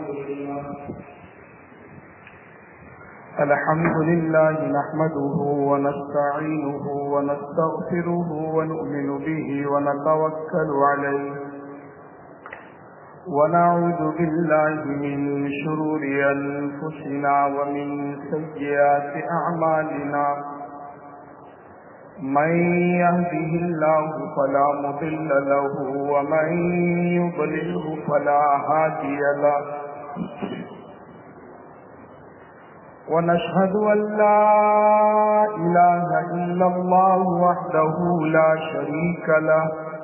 الحمد لله نحمده ونستعينه ونستغفره ونؤمن به ونتوكل عليه ونعوذ بالله من شرور أنفسنا ومن سيئات أعمالنا من يهده الله فلا مضل له ومن يضلله فلا هادي له ونشهد أن لا إله إلا الله وحده لا شريك له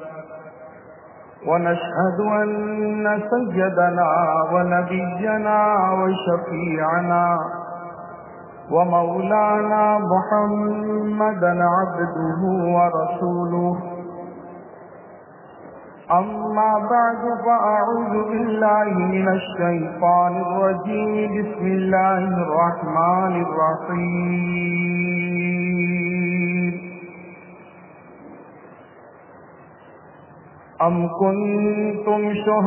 ونشهد أن سيدنا ونبينا وشفيعنا ومولانا محمدا عبده ورسوله أما بعد فأعوذ بالله من الشيطان الرجيم بسم الله الرحمن الرحيم أم كنتم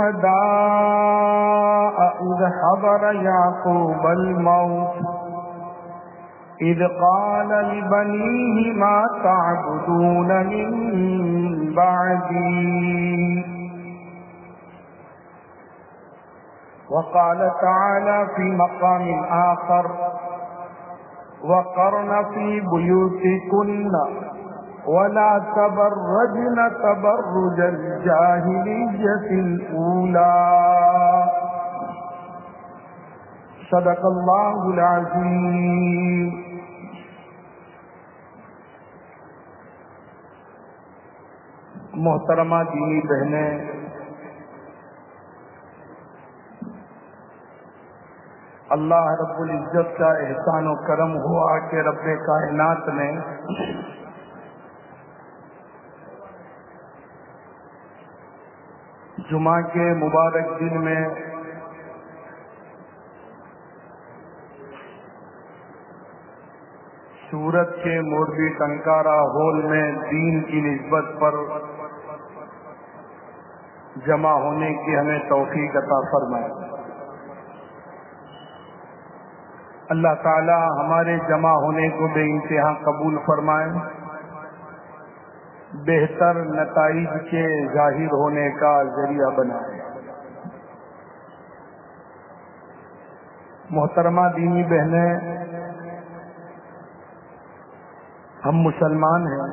شهداء إذ حضر يعقوب الموت إذ قال لبنيه ما تعبدون من بعدي وقال تعالى في مقام آخر وقرن في بيوتكن ولا تبرجن تبرج الجاهلية الأولى صدق الله العظيم. محترمہ دینی بہنیں، اللہ رب العزت کا احسان و کرم ہوا کہ رب کائنات نے جمعہ کے مبارک دن میں سورت کے موربی ٹنکارا ہال میں دین کی نسبت پر جمع ہونے کی ہمیں توفیق عطا فرمائے. اللہ تعالی ہمارے جمع ہونے کو بے انتہا قبول فرمائے، بہتر نتائج کے ظاہر ہونے کا ذریعہ بنائے. محترمہ دینی بہنیں، ہم مسلمان ہیں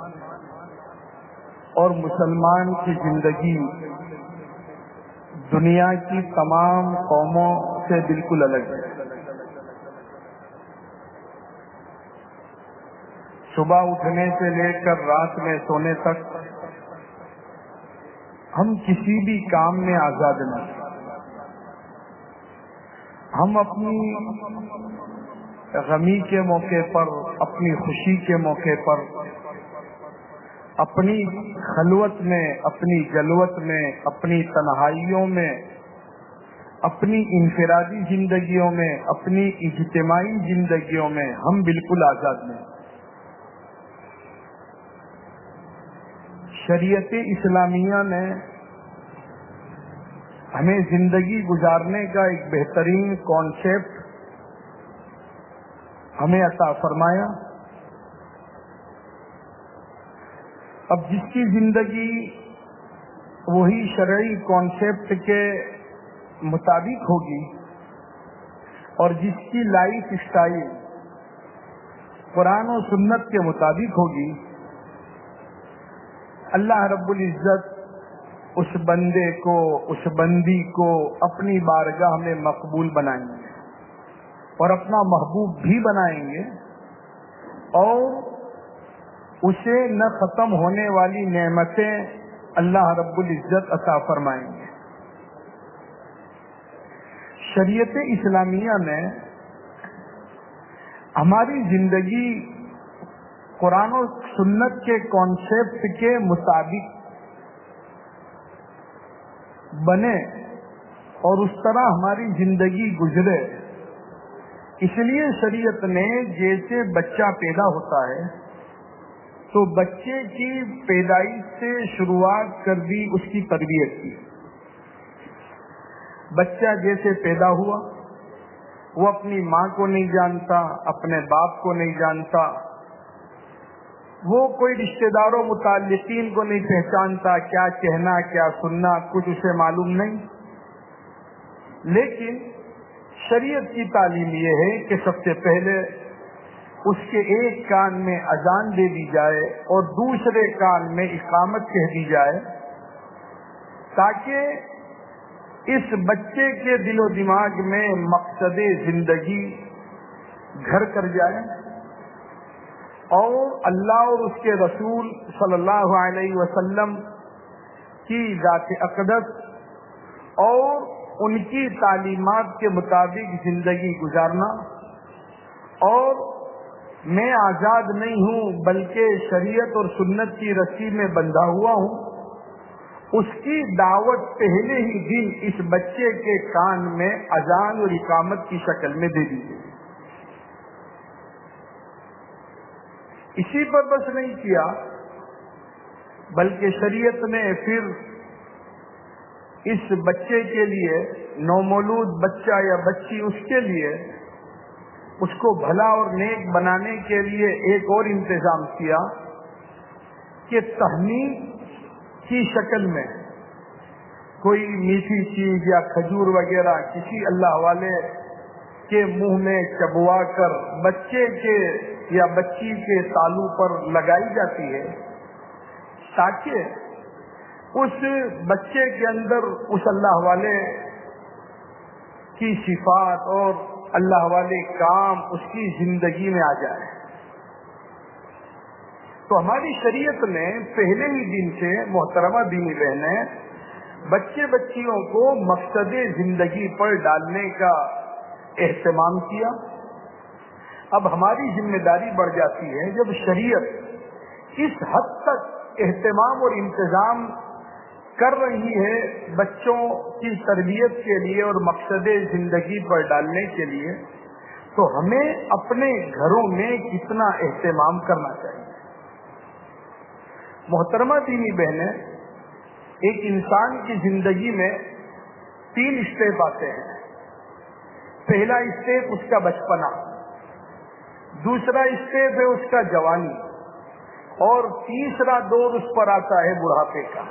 اور مسلمان کی زندگی دنیا کی تمام قوموں سے بالکل الگ ہے. صبح اٹھنے سے لے کر رات میں سونے تک ہم کسی بھی کام میں آزاد نہیں. ہم اپنی غمی کے موقع پر، اپنی خوشی کے موقع پر، اپنی خلوت میں، اپنی جلوت میں، اپنی تنہائیوں میں، اپنی انفرادی زندگیوں میں، اپنی اجتماعی زندگیوں میں ہم بالکل آزاد ہیں. شریعت اسلامیہ نے ہمیں زندگی گزارنے کا ایک بہترین کانسیپٹ ہمیں عطا فرمایا. اب جس کی زندگی وہی شرعی کانسیپٹ کے مطابق ہوگی اور جس کی لائف اسٹائل قرآن و سنت کے مطابق ہوگی، اللہ رب العزت اس بندے کو، اس بندی کو اپنی بارگاہ میں مقبول بنائیں گے اور اپنا محبوب بھی بنائیں گے، اور اسے نہ ختم ہونے والی نعمتیں اللہ رب العزت عطا فرمائیں گے. شریعت اسلامیہ نے ہماری زندگی قرآن و سنت کے کانسیپٹ کے مطابق بنے اور اس طرح ہماری زندگی گزرے. اس لیے شریعت نے جیسے بچہ پیدا ہوتا ہے تو بچے کی پیدائش سے شروعات کر دی اس کی تربیت کی. بچہ جیسے پیدا ہوا وہ اپنی ماں کو نہیں جانتا، اپنے باپ کو نہیں جانتا، وہ کوئی رشتہ داروں متعلقین کو نہیں پہچانتا، کیا کہنا کیا سننا کچھ اسے معلوم نہیں۔ لیکن شریعت کی تعلیم یہ ہے کہ سب سے پہلے اس کے ایک کان میں اذان دے دی جائے اور دوسرے کان میں اقامت کہہ دی جائے، تاکہ اس بچے کے دل و دماغ میں مقصد زندگی گھر کر جائے اور اللہ اور اس کے رسول صلی اللہ علیہ وسلم کی ذات اقدس اور ان کی تعلیمات کے مطابق زندگی گزارنا، اور میں آزاد نہیں ہوں بلکہ شریعت اور سنت کی رسی میں بندھا ہوا ہوں، اس کی دعوت پہلے ہی دن اس بچے کے کان میں اذان اور اقامت کی شکل میں دے دی گئی۔ اسی پر بس نہیں کیا، بلکہ شریعت نے پھر اس بچے کے لیے، نومولود بچہ یا بچی، اس کے لیے، اس کو بھلا اور نیک بنانے کے لیے ایک اور انتظام کیا کہ تہنیت کی شکل میں کوئی میٹھی چیز یا کھجور وغیرہ کسی اللہ والے کے منہ میں چبوا کر بچے کے یا بچی کے تالو پر لگائی جاتی ہے، تاکہ اس بچے کے اندر اس اللہ والے کی صفات اور اللہ والے کام اس کی زندگی میں آ جائے۔ تو ہماری شریعت نے پہلے ہی دن سے، محترمہ دینی بہنیں، بچے بچیوں کو مقصد زندگی پر ڈالنے کا اہتمام کیا۔ اب ہماری ذمہ داری بڑھ جاتی ہے، جب شریعت اس حد تک اہتمام اور انتظام کر رہی ہے بچوں کی تربیت کے لیے اور مقصد زندگی پر ڈالنے کے لیے، تو ہمیں اپنے گھروں میں کتنا اہتمام کرنا چاہیے۔ محترمہ دینی بہنیں، ایک انسان کی زندگی میں 3 اسٹیپ آتے ہیں۔ پہلا اسٹیپ اس کا بچپنا، دوسرا اسٹیپ ہے اس کا جوانی، اور تیسرا دور اس پر آتا ہے بڑھاپے کا۔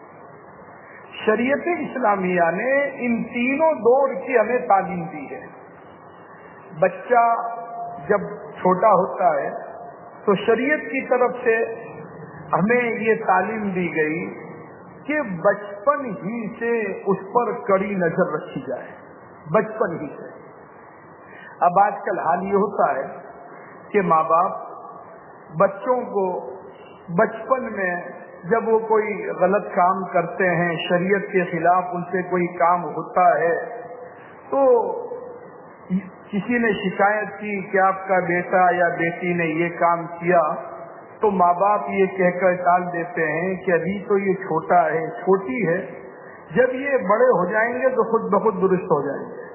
شریعت اسلامیہ نے ان تینوں دور کی ہمیں تعلیم دی ہے۔ بچہ جب چھوٹا ہوتا ہے تو شریعت کی طرف سے ہمیں یہ تعلیم دی گئی کہ بچپن ہی سے اس پر کڑی نظر رکھی جائے، بچپن ہی سے۔ اب آج کل حال یہ ہوتا ہے کہ ماں باپ بچوں کو بچپن میں جب وہ کوئی غلط کام کرتے ہیں، شریعت کے خلاف ان سے کوئی کام ہوتا ہے، تو کسی نے شکایت کی کہ آپ کا بیٹا یا بیٹی نے یہ کام کیا، تو ماں باپ یہ کہہ کر ٹال دیتے ہیں کہ ابھی تو یہ چھوٹا ہے، چھوٹی ہے، جب یہ بڑے ہو جائیں گے تو خود بخود درست ہو جائیں گے۔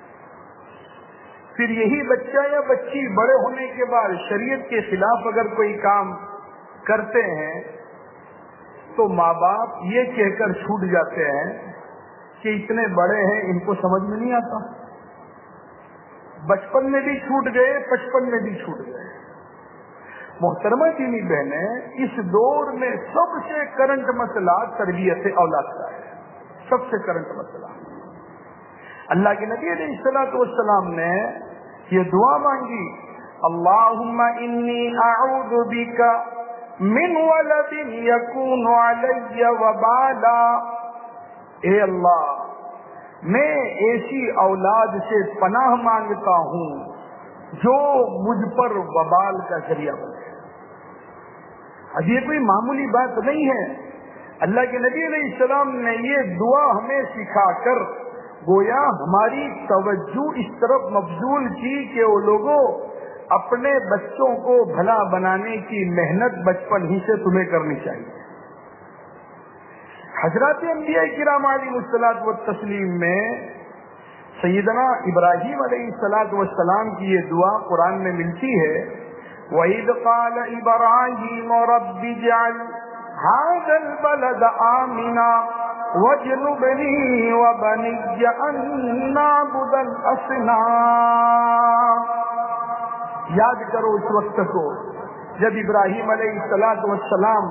پھر یہی بچہ یا بچی بڑے ہونے کے بعد شریعت کے خلاف اگر کوئی کام کرتے ہیں تو ماں باپ یہ کہہ کر چھوٹ جاتے ہیں کہ اتنے بڑے ہیں، ان کو سمجھ میں نہیں آتا۔ بچپن میں بھی چھوٹ گئے، بچپن میں بھی چھوٹ گئے۔ محترمہ دینی بہنیں، اس دور میں سب سے کرنٹ مسئلہ تربیت اولاد کا ہے، سب سے کرنٹ مسئلہ۔ اللہ کے نبی علیہ الصلوۃ والسلام نے یہ دعا مانگی، اللہم انی اعوذ بک من ولد یکون علی وبالا، اے اللہ میں ایسی اولاد سے پناہ مانگتا ہوں جو مجھ پر وبال کا ذریعہ بنے۔ اب یہ کوئی معمولی بات نہیں ہے۔ اللہ کے نبی علیہ السلام نے یہ دعا ہمیں سکھا کر گویا ہماری توجہ اس طرف مبذول کی کہ وہ لوگوں اپنے بچوں کو بھلا بنانے کی محنت بچپن ہی سے تمہیں کرنی چاہیے۔ حضرات انبیاء کرام علیہ الصلوۃ والتسلیم میں سیدنا ابراہیم علیہ الصلوۃ والسلام کی یہ دعا قرآن میں ملتی ہے، وَإِذْ قَالَ إِبْرَاهِيمُ رَبِّ اجْعَلْ هَٰذَا الْبَلَدَ آمِنًا وَاجْنُبْنِي وَبَنِيَّ أَن نَّعْبُدَ الْأَصْنَامَ۔ یاد کرو اس وقت کو جب ابراہیم علیہ السلام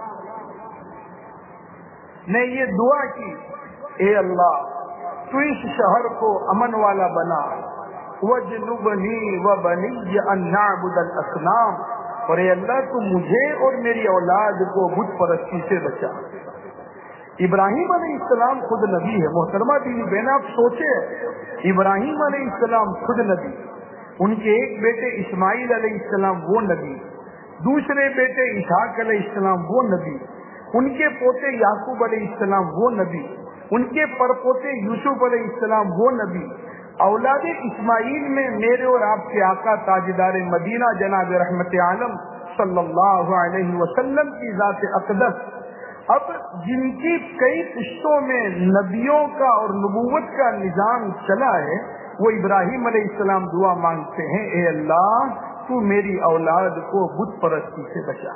نے یہ دعا کی، اے اللہ تو اس شہر کو امن والا بنا، وَاجْنُبْنِي وَبَنِيَّ أَن نَّعْبُدَ الْأَصْنَامَ، اور اے اللہ تو مجھے اور میری اولاد کو بت پرستی سے بچا۔ ابراہیم علیہ السلام خود نبی ہے، محترمہ بیوی بہن آپ سوچے، ابراہیم علیہ السلام خود نبی، ان کے ایک بیٹے اسماعیل علیہ السلام وہ نبی، دوسرے بیٹے اسحاق علیہ السلام وہ نبی، ان کے پوتے یعقوب علیہ السلام وہ نبی، ان کے پرپوتے یوسف علیہ السلام وہ نبی، اولاد اسماعیل میں میرے اور آپ کے آقا تاجدار مدینہ جناب رحمت عالم صلی اللہ علیہ وسلم کی ذات اقدس، اب جن کی کئی پشتوں میں نبیوں کا اور نبوت کا نظام چلا ہے، وہ ابراہیم علیہ السلام دعا مانگتے ہیں، اے اللہ تو میری اولاد کو بت پرستی سے بچا۔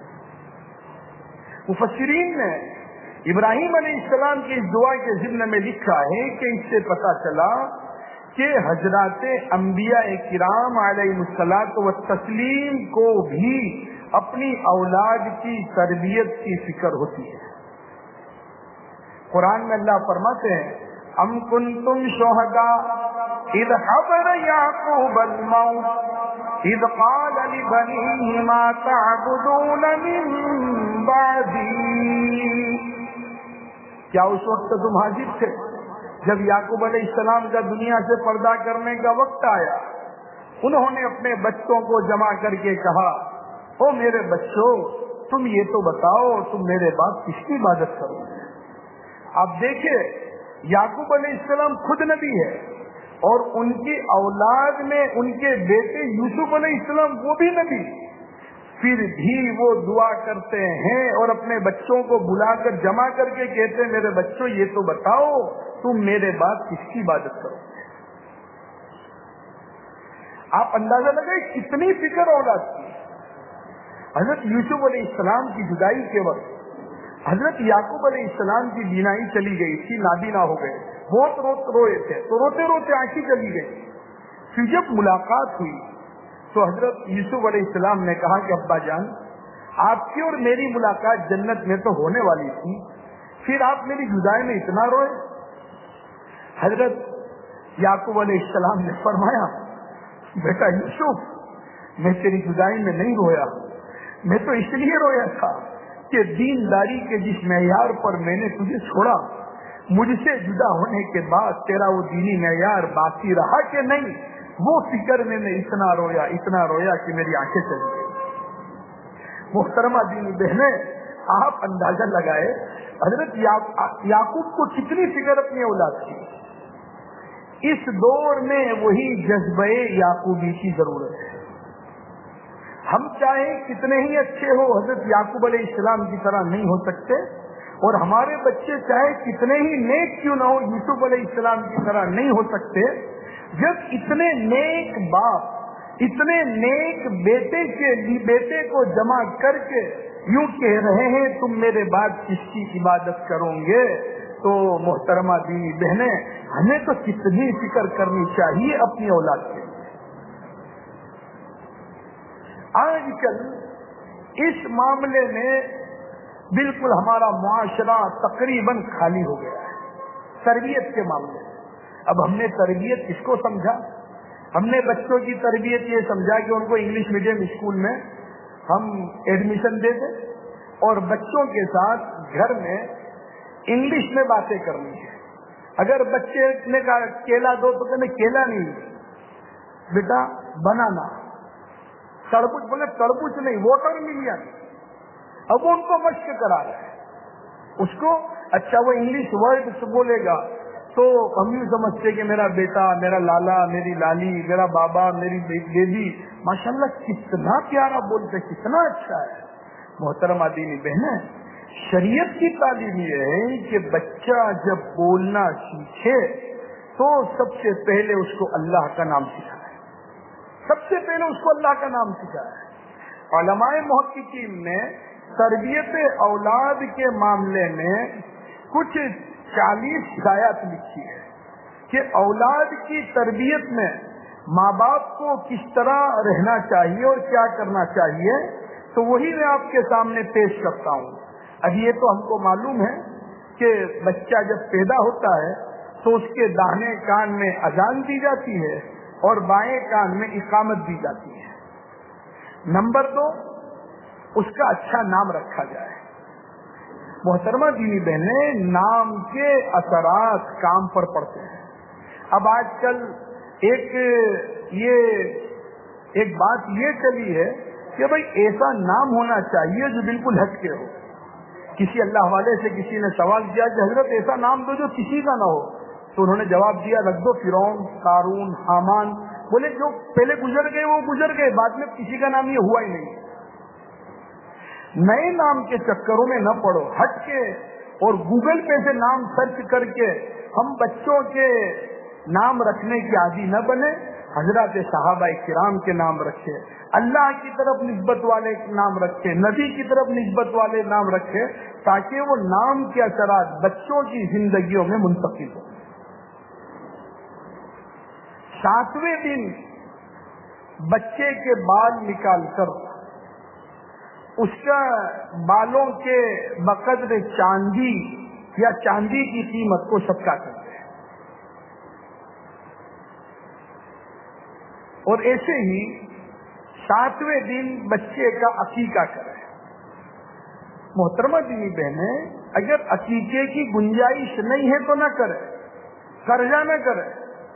مفسرین نے ابراہیم علیہ السلام کی اس دعا کے ضمن میں لکھا ہے کہ اس سے پتہ چلا کہ حضرات انبیاء کرام علیہ الصلاۃ والتسلیم کو بھی اپنی اولاد کی تربیت کی فکر ہوتی ہے۔ قرآن میں اللہ فرماتے ہیں، ام کنتم شہداء اذ حضر یعقوب الموت اذ قال لبنیہ ما تعبدون من بعدی، کیا اس وقت تم حاضر تھے جب یعقوب علیہ السلام کا دنیا سے پردہ کرنے کا وقت آیا؟ انہوں نے اپنے بچوں کو جمع کر کے کہا، او میرے بچوں تم یہ تو بتاؤ تم میرے بعد کس کی عبادت کرو گے؟ اب دیکھیں یعقوب علیہ السلام خود نبی ہے، اور ان کی اولاد میں ان کے بیٹے یوسف علیہ السلام وہ بھی نبی، پھر بھی وہ دعا کرتے ہیں اور اپنے بچوں کو بلا کر جمع کر کے کہتے ہیں، میرے بچوں یہ تو بتاؤ تم میرے بعد کس کی عبادت کرو گے؟ آپ اندازہ لگائیں کتنی فکر اولاد کی۔ حضرت یوسف علیہ السلام کی جدائی کے وقت حضرت یعقوب علیہ السلام کی بینائی چلی گئی تھی، نابینا ہو گئے، بہت روئے تھے، تو روتے روتے آنکھیں چلی گئی۔ پھر جب ملاقات ہوئی تو حضرت یوسف علیہ السلام نے کہا کہ ابا جان آپ کی اور میری ملاقات جنت میں تو ہونے والی تھی، پھر آپ میری جدائی میں اتنا روئے؟ حضرت یعقوب علیہ السلام نے فرمایا، بیٹا یوسف میں تیری جدائی میں نہیں رویا، میں تو اس لیے رویا تھا کہ دینداری کے جس معیار پر میں نے تجھے چھوڑا، مجھ سے جدا ہونے کے بعد تیرا وہ دینی معیار باقی رہا کہ نہیں، وہ فکر میں اتنا رویا کہ میری آنکھیں چلی گئی۔ محترمہ دینی بہنیں آپ اندازہ لگائے حضرت یعقوب کو کتنی فکر اپنی اولاد کی۔ اس دور میں وہی جذبہ یعقوبی کی ضرورت ہے۔ ہم چاہے کتنے ہی اچھے ہو حضرت یعقوب علیہ السلام کی طرح نہیں ہو سکتے، اور ہمارے بچے چاہے کتنے ہی نیک کیوں نہ ہو یوسف علیہ السلام کی طرح نہیں ہو سکتے۔ جب اتنے نیک باپ اتنے نیک بیٹے کو جمع کر کے یوں کہہ رہے ہیں تم میرے بعد کس کی عبادت کرو گے، تو محترمہ دینی بہنیں ہمیں تو کتنی فکر کرنی چاہیے اپنی اولاد کے۔ آج کل اس معاملے میں بالکل ہمارا معاشرہ تقریباً خالی ہو گیا ہے تربیت کے معاملے میں۔ اب ہم نے تربیت کس کو سمجھا؟ ہم نے بچوں کی تربیت یہ سمجھا کہ ان کو انگلش میڈیم اسکول میں ہم ایڈمیشن دے دیں اور بچوں کے ساتھ گھر میں انگلش میں باتیں کرنی ہے۔ اگر بچے نے کہا کیلا دو تو کہنے کیلا نہیں بیٹا بنانا، تربوز بولے تربوز نہیں واٹر ملین۔ اب وہ ان کو مشق کرا رہے ہیں اس کو، اچھا وہ انگلش ورڈ بولے گا تو ہم یوں سمجھتے کہ میرا بیٹا، میرا لالا، میری لالی، میرا بابا، میری بیبی ماشاءاللہ کتنا پیارا بولتے، کتنا اچھا ہے۔ محترمہ دینی بہنیں، شریعت کی تعلیم یہ ہے کہ بچہ جب بولنا سیکھے تو سب سے پہلے اس کو اللہ کا نام سکھائے، سب سے پہلے اس کو اللہ کا نام سکھائے۔ علماء محققین نے تربیت اولاد کے معاملے میں کچھ 40 ہدایات لکھی ہے کہ اولاد کی تربیت میں ماں باپ کو کس طرح رہنا چاہیے اور کیا کرنا چاہیے، تو وہی میں آپ کے سامنے پیش کرتا ہوں۔ اب یہ تو ہم کو معلوم ہے کہ بچہ جب پیدا ہوتا ہے تو اس کے داہنے کان میں اذان دی جاتی ہے اور بائیں کان میں اقامت دی جاتی ہے۔ نمبر 2، اس کا اچھا نام رکھا جائے۔ محترمہ دینی بہنیں، نام کے اثرات کام پر پڑتے ہیں۔ اب آج کل ایک بات یہ چلی ہے کہ بھئی ایسا نام ہونا چاہیے جو بالکل ہٹ کے ہو۔ کسی اللہ والے سے کسی نے سوال کیا کہ حضرت ایسا نام دو جو کسی کا نہ ہو، تو انہوں نے جواب دیا رکھ دو فرعون، قارون، حامان۔ بولے جو پہلے گزر گئے وہ گزر گئے، بعد میں کسی کا نام یہ ہوا ہی نہیں۔ نئے نام کے چکروں میں نہ پڑو، ہٹ کے اور گوگل پہ سے نام سرچ کر کے ہم بچوں کے نام رکھنے کی عادی نہ بنے۔ حضرات صحابہ کرام کے نام رکھے، اللہ کی طرف نسبت والے نام رکھے، نبی کی طرف نسبت والے نام رکھے، تاکہ وہ نام کے اثرات بچوں کی زندگیوں میں منتقل ہو۔ 7ویں دن بچے کے بال نکال کر اس کا بالوں کے بقدر چاندی یا چاندی کی قیمت کو صدقہ کرتے ہیں۔ اور ایسے ہی 7ویں دن بچے کا عقیقہ کریں۔ محترمہ دینی بہنیں، اگر عقیقے کی گنجائش نہیں ہے تو نہ کریں، قرضہ نہ کریں۔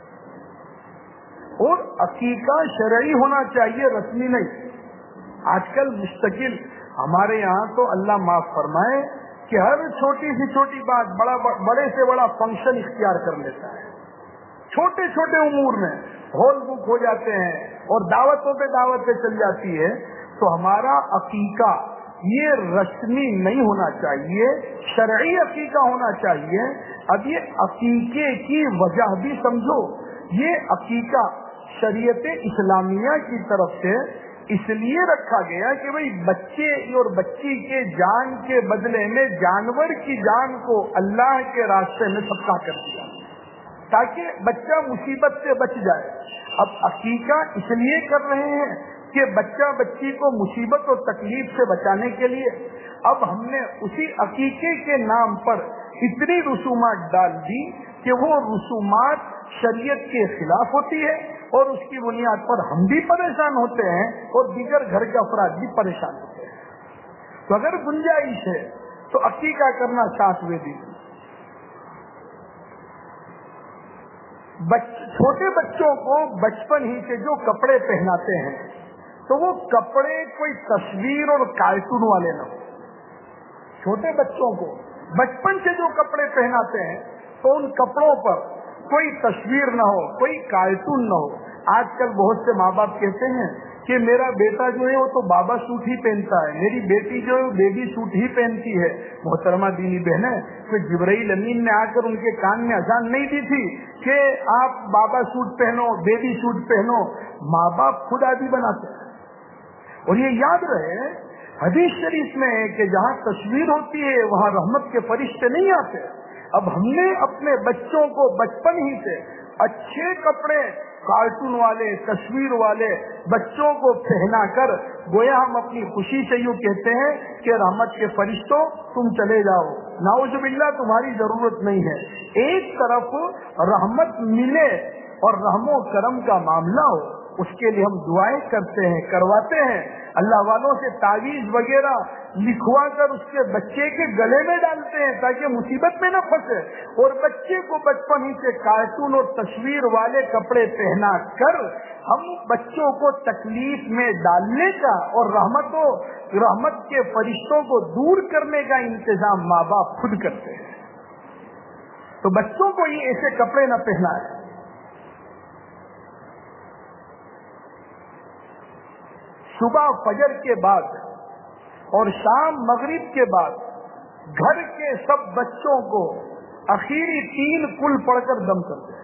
اور عقیقہ شرعی ہونا چاہیے، رسمی نہیں۔ آج کل مستقل ہمارے یہاں تو اللہ معاف فرمائے کہ ہر چھوٹی سے چھوٹی بات بڑے سے بڑا فنکشن اختیار کر لیتا ہے۔ چھوٹے چھوٹے امور میں ہال بک ہو جاتے ہیں اور دعوتوں پہ دعوتیں چل جاتی ہے۔ تو ہمارا عقیقہ یہ رسمی نہیں ہونا چاہیے، شرعی عقیقہ ہونا چاہیے۔ اب یہ عقیقے کی وجہ بھی سمجھو۔ یہ عقیقہ شریعت اسلامیہ کی طرف سے اس لیے رکھا گیا کہ بھئی بچے اور بچی کے جان کے بدلے میں جانور کی جان کو اللہ کے راستے میں صدقہ کر دیا تاکہ بچہ مصیبت سے بچ جائے۔ اب عقیقہ اس لیے کر رہے ہیں کہ بچہ بچی کو مصیبت اور تکلیف سے بچانے کے لیے۔ اب ہم نے اسی عقیقے کے نام پر اتنی رسومات ڈال دی کہ وہ رسومات شریعت کے خلاف ہوتی ہے، اور اس کی بنیاد پر ہم بھی پریشان ہوتے ہیں اور دیگر گھر کے افراد بھی پریشان ہوتے ہیں۔ تو اگر گنجائش ہے تو عقیقہ کرنا 7ویں دن۔ چھوٹے بچوں کو بچپن ہی سے جو کپڑے پہناتے ہیں تو وہ کپڑے کوئی تصویر اور کارٹون والے نہ ہو۔ چھوٹے بچوں کو بچپن سے جو کپڑے پہناتے ہیں تو ان کپڑوں پر کوئی تصویر نہ ہو، کوئی کارٹون نہ ہو۔ آج کل بہت سے ماں باپ کہتے ہیں کہ میرا بیٹا جو ہے وہ تو بابا سوٹ ہی پہنتا ہے، میری بیٹی جو ہے وہ بیبی سوٹ ہی پہنتی ہے۔ محترمہ دینی بہنیں، کہ جبرائیل امین نے آ کر ان کے کان میں اذان نہیں دی تھی کہ آپ بابا سوٹ پہنو، بیبی سوٹ پہنو۔ ماں باپ خود عادی بناتے ہیں۔ اور یہ یاد رہے، حدیث شریف میں ہے کہ جہاں تصویر ہوتی ہے وہاں رحمت کے فرشتے نہیں آتے۔ اب ہم نے اپنے بچوں کو بچپن ہی سے اچھے کپڑے کارٹون والے، تصویر والے بچوں کو پہنا کر گویا ہم اپنی خوشی سے یوں کہتے ہیں کہ رحمت کے فرشتوں تم چلے جاؤ، نعوذ باللہ تمہاری ضرورت نہیں ہے۔ ایک طرف رحمت ملے اور رحم و کرم کا معاملہ ہو، اس کے لیے ہم دعائیں کرتے ہیں، کرواتے ہیں، اللہ والوں سے تعویذ وغیرہ لکھوا کر اس کے بچے کے گلے میں ڈالتے ہیں تاکہ مصیبت میں نہ پھنسے۔ اور بچے کو بچپن ہی سے کارٹون اور تصویر والے کپڑے پہنا کر ہم بچوں کو تکلیف میں ڈالنے کا اور رحمت کے فرشتوں کو دور کرنے کا انتظام ماں باپ خود کرتے ہیں۔ تو بچوں کو یہ ایسے کپڑے نہ پہنائے۔ صبح فجر کے بعد اور شام مغرب کے بعد گھر کے سب بچوں کو اخیری 3 کل پڑھ کر دم کر دیں۔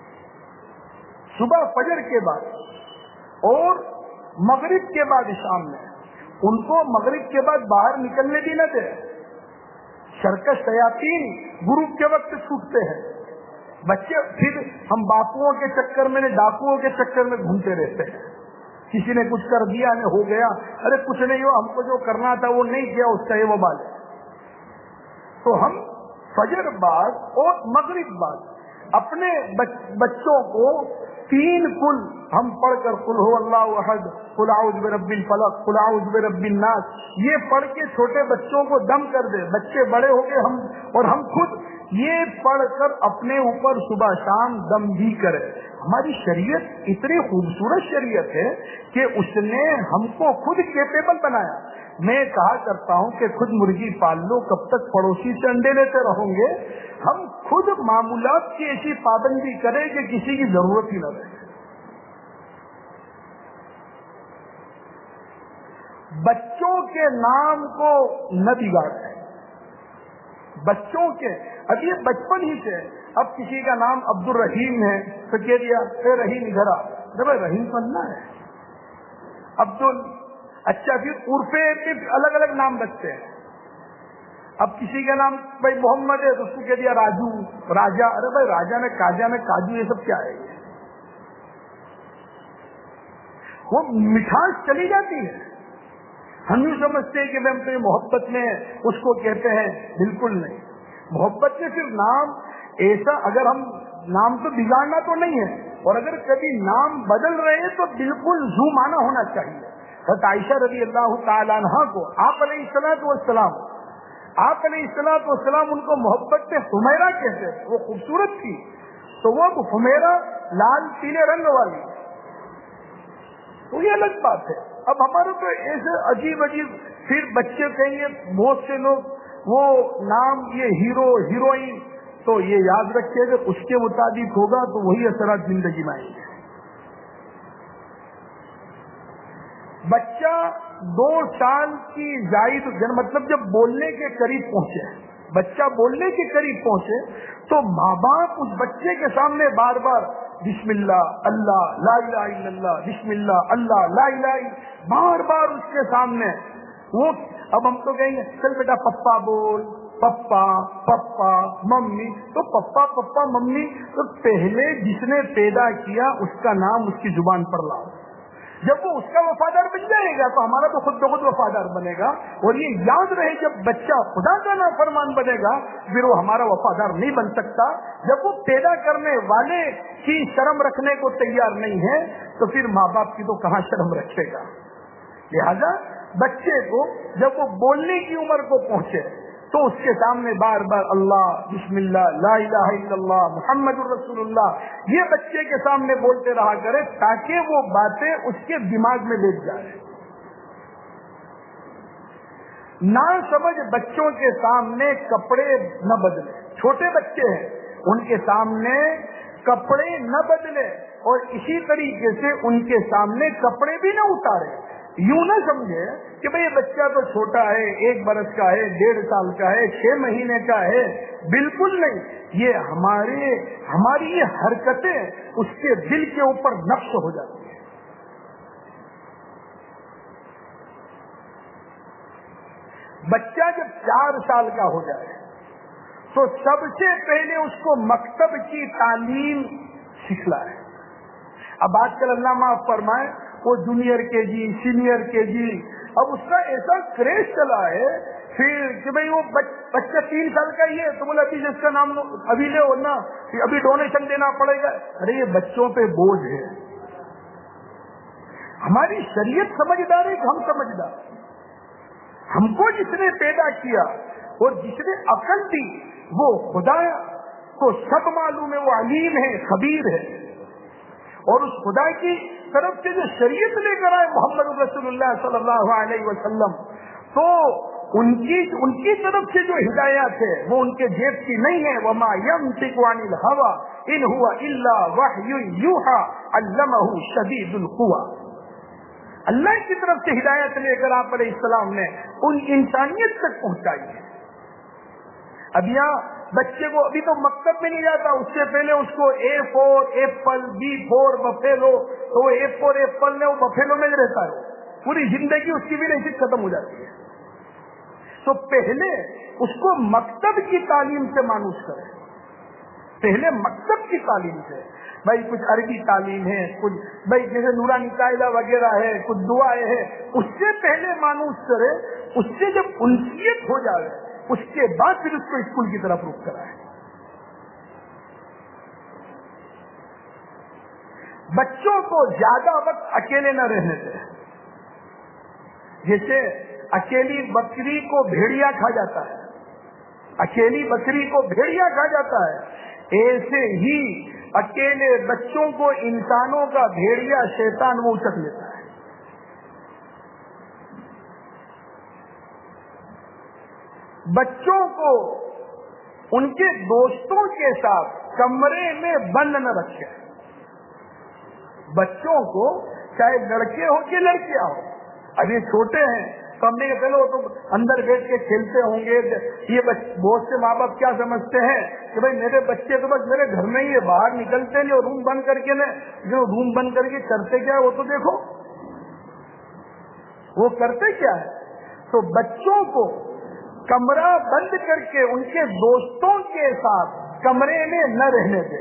صبح فجر کے بعد اور مغرب کے بعد شام میں ان کو مغرب کے بعد باہر نکلنے بھی نہ دیں۔ सर्कस शयातीन ग्रुप के वक्त छूटते हैं बच्चे, फिर हम बापुओं के चक्कर में, डाकुओं के चक्कर में घूमते रहते हैं। किसी ने कुछ कर दिया, ने हो गया, अरे कुछ नहीं हो, हमको जो करना था वो नहीं किया, उसका ये वबाल है। तो हम फजर बाद और मगरिब बाद अपने बच्चों को 3 कुल हम पढ़कर कुल हो अल्लाहु अहद, कुल आउज़ बिरब्बिल फलक, कुल आउज़ बिरब्बिन नास, ये पढ़ के छोटे बच्चों को दम कर दे। बच्चे बड़े हो गए हम और हम खुद ये पढ़कर अपने ऊपर सुबह शाम दम भी करें। हमारी शरीयत इतनी खूबसूरत शरीयत है कि उसने हमको खुद कैपेबल बनाया। मैं कहा करता हूं कि खुद मुर्गी पाल लो, कब तक पड़ोसी से अंडे लेते रहोगे। हम खुद मामूलात की ऐसी पाबंदी करें कि किसी की जरूरत ही न रहे। बच्चों के नाम को न बिगाड़ें, बच्चों के, अब ये बचपन ही से, अब किसी का नाम अब्दुल रहीम है तो कह दिया रहीम इधर आ, भाई रहीम बनना है, अब्दुल, अच्छा फिर उर्फे के अलग अलग नाम रखते हैं। अब किसी का नाम भाई मोहम्मद है तो उसको कह दिया राजू, राजा, अरे भाई राजा में काजा में काजू, ये सब क्या है? वो मिठास चली जाती है। हम यूँ समझते हैं कि हम तो मोहब्बत में उसको कहते हैं, बिल्कुल नहीं। मोहब्बत में सिर्फ नाम ऐसा, अगर हम नाम तो बिगाड़ना तो नहीं है, और अगर कभी नाम बदल रहे हैं तो बिल्कुल जुमाना होना चाहिए। हज़रत आयशा रज़ी अल्लाह ताला अन्हा को आप अलैहिस्सलाम उनको मोहब्बत से हुमैरा कहते, वो खूबसूरत थी, तो वो हुमैरा लाल पीले रंग वाली, तो ये अलग बात है। अब हमारे तो ऐसे अजीब अजीब, फिर बच्चे कहेंगे, बहुत से लोग वो नाम ये हीरो हीरोइन, तो ये याद रखिए कि उसके मुताबिक होगा तो वही असरात जिंदगी में आएंगे। बच्चा 2 साल की जायद मतलब जब बोलने के करीब पहुंचे, बच्चा बोलने के करीब पहुंचे तो माँ बाप उस बच्चे के सामने बार बार बिस्मिल्लाह अल्लाह ला इलाहा इल्लल्लाह, बिस्मिल्लाह अल्लाह ला इलाहा, बार बार उसके सामने वो, अब हम तो कहेंगे चल बेटा पप्पा बोल, पप्पा पप्पा मम्मी, तो पप्पा पप्पा मम्मी, तो पहले जिसने पैदा किया उसका नाम उसकी जुबान पर लाओ। जब वो उसका वफादार बन जाएगा तो हमारा तो खुद ब खुद वफादार बनेगा। और ये याद रहे, जब बच्चा खुदा का नाफरमान बनेगा फिर वो हमारा वफादार नहीं बन सकता। जब वो पैदा करने वाले की शर्म रखने को तैयार नहीं है तो फिर माँ बाप की तो कहाँ शर्म रखेगा। लिहाजा बच्चे को जब वो बोलने की उम्र को पहुंचे तो उसके सामने बार बार अल्लाह, बिस्मिल्लाह, ला इलाहा इल्लल्लाह, मुहम्मदुर रसूलुल्लाह, ये बच्चे के सामने बोलते रहा करे ताकि वो बातें उसके दिमाग में लेट जाए। ना समझ बच्चों के सामने कपड़े न बदले, छोटे बच्चे हैं उनके सामने कपड़े न बदले, और इसी तरीके से उनके सामने कपड़े भी न उतारे। यूं न समझे कि भाई ये बच्चा तो छोटा है, 1 बरस का है, 1.5 साल का है, 6 महीने का है, बिल्कुल नहीं। ये हमारी ये हरकतें उसके दिल के ऊपर नक्श हो जाती है। बच्चा जब 4 साल का हो जाए तो सबसे पहले उसको मकतब की तालीम सिखलाए। अब आजकल अल्लाह माफ फरमाए, वो जूनियर केजी, सीनियर केजी, अब उसका ऐसा क्रेज चला है फिर कि भाई वो बच्चा 3 साल का ही है तो बोला अभी जिसका नाम अभी ले ना, अभी डोनेशन देना पड़ेगा। अरे ये बच्चों पे बोझ है। हमारी शरीयत समझदार है कि हम समझदार? हमको जिसने पैदा किया और जिसने अकल दी वो खुदा को सब मालूम है, वो अलीम है, खबीर है। और उस खुदा की तरफ से जो शरीयत लेकर आए मोहम्मद रसूलुल्लाह सल्लल्लाहु अलैहि वसल्लम, तो उनकी तरफ से जो हिदायत है वो उनके जेब की नहीं है। वमा यंतिकु अनिल हवा इन हुवा इल्ला वह्यु यूहा अल्लमहु शदीदुल कुवा। अल्लाह की तरफ से हिदायत लेकर आप अलैहिस्सलाम ने उन इंसानियत तक पहुंचाई है। अब यहाँ बच्चे को अभी तो मकतब में नहीं जाता, उससे पहले उसको A for apple, B for buffalo, तो वो A फॉर एप्पल ने वो बफेलो में रहता है, पूरी जिंदगी उसकी भी नहीं खत्म हो जाती है। تو پہلے اس کو مکتب کی تعلیم سے مانوس کرے، پہلے مکتب کی تعلیم سے، بھائی کچھ عربی تعلیم ہے، کچھ بھائی جیسے نورانی قاعدہ وغیرہ ہے، کچھ دعائیں ہے، اس سے پہلے مانوس کرے، اس سے جب انسیت ہو جائے اس کے بعد پھر اس کو اسکول کی طرف رخ کرائے۔ بچوں کو زیادہ وقت اکیلے نہ رہنے دیں، جیسے اکیلی بکری کو بھیڑیا کھا جاتا ہے، اکیلی بکری کو بھیڑیا کھا جاتا ہے، ایسے ہی اکیلے بچوں کو انسانوں کا بھیڑیا شیطان وہ اچک لیتا ہے۔ بچوں کو ان کے دوستوں کے ساتھ کمرے میں بند نہ رکھے، بچوں کو چاہے لڑکے ہو کہ لڑکیاں ہو، ابھی چھوٹے ہیں تو ہم نے کہا چلو تو اندر بیٹھ کے کھیلتے ہوں گے، یہ بہت سے ماں باپ کیا سمجھتے ہیں کہ بھائی میرے بچے تو بس میرے گھر میں ہی باہر نکلتے نہیں، اور روم بند کر کے جو روم بند کر کے کرتے کیا ہے وہ تو دیکھو وہ کرتے کیا ہے۔ تو بچوں کو کمرہ بند کر کے ان کے دوستوں کے ساتھ کمرے میں نہ رہنے دیں،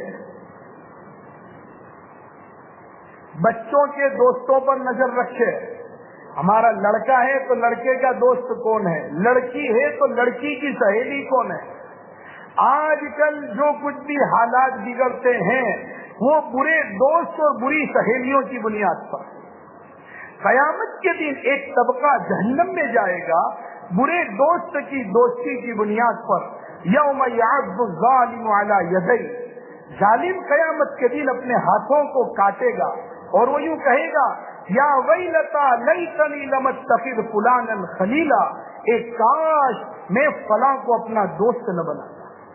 بچوں کے دوستوں پر نظر رکھے، ہمارا لڑکا ہے تو لڑکے کا دوست کون ہے، لڑکی ہے تو لڑکی کی سہیلی کون ہے۔ آج کل جو کچھ بھی حالات بگڑتے ہیں وہ برے دوست اور بری سہیلیوں کی بنیاد پر۔ قیامت کے دن ایک طبقہ جہنم میں جائے گا برے دوست کی دوستی کی بنیاد پر۔ یوم یعض الظالم علی یدیہ، ظالم قیامت کے دن اپنے ہاتھوں کو کاٹے گا اور وہ یوں کہے گا یا ویلتا لیتنی لم اتخذ فلانا خلیلا، ایک کاش میں فلاں کو اپنا دوست نہ بناتا۔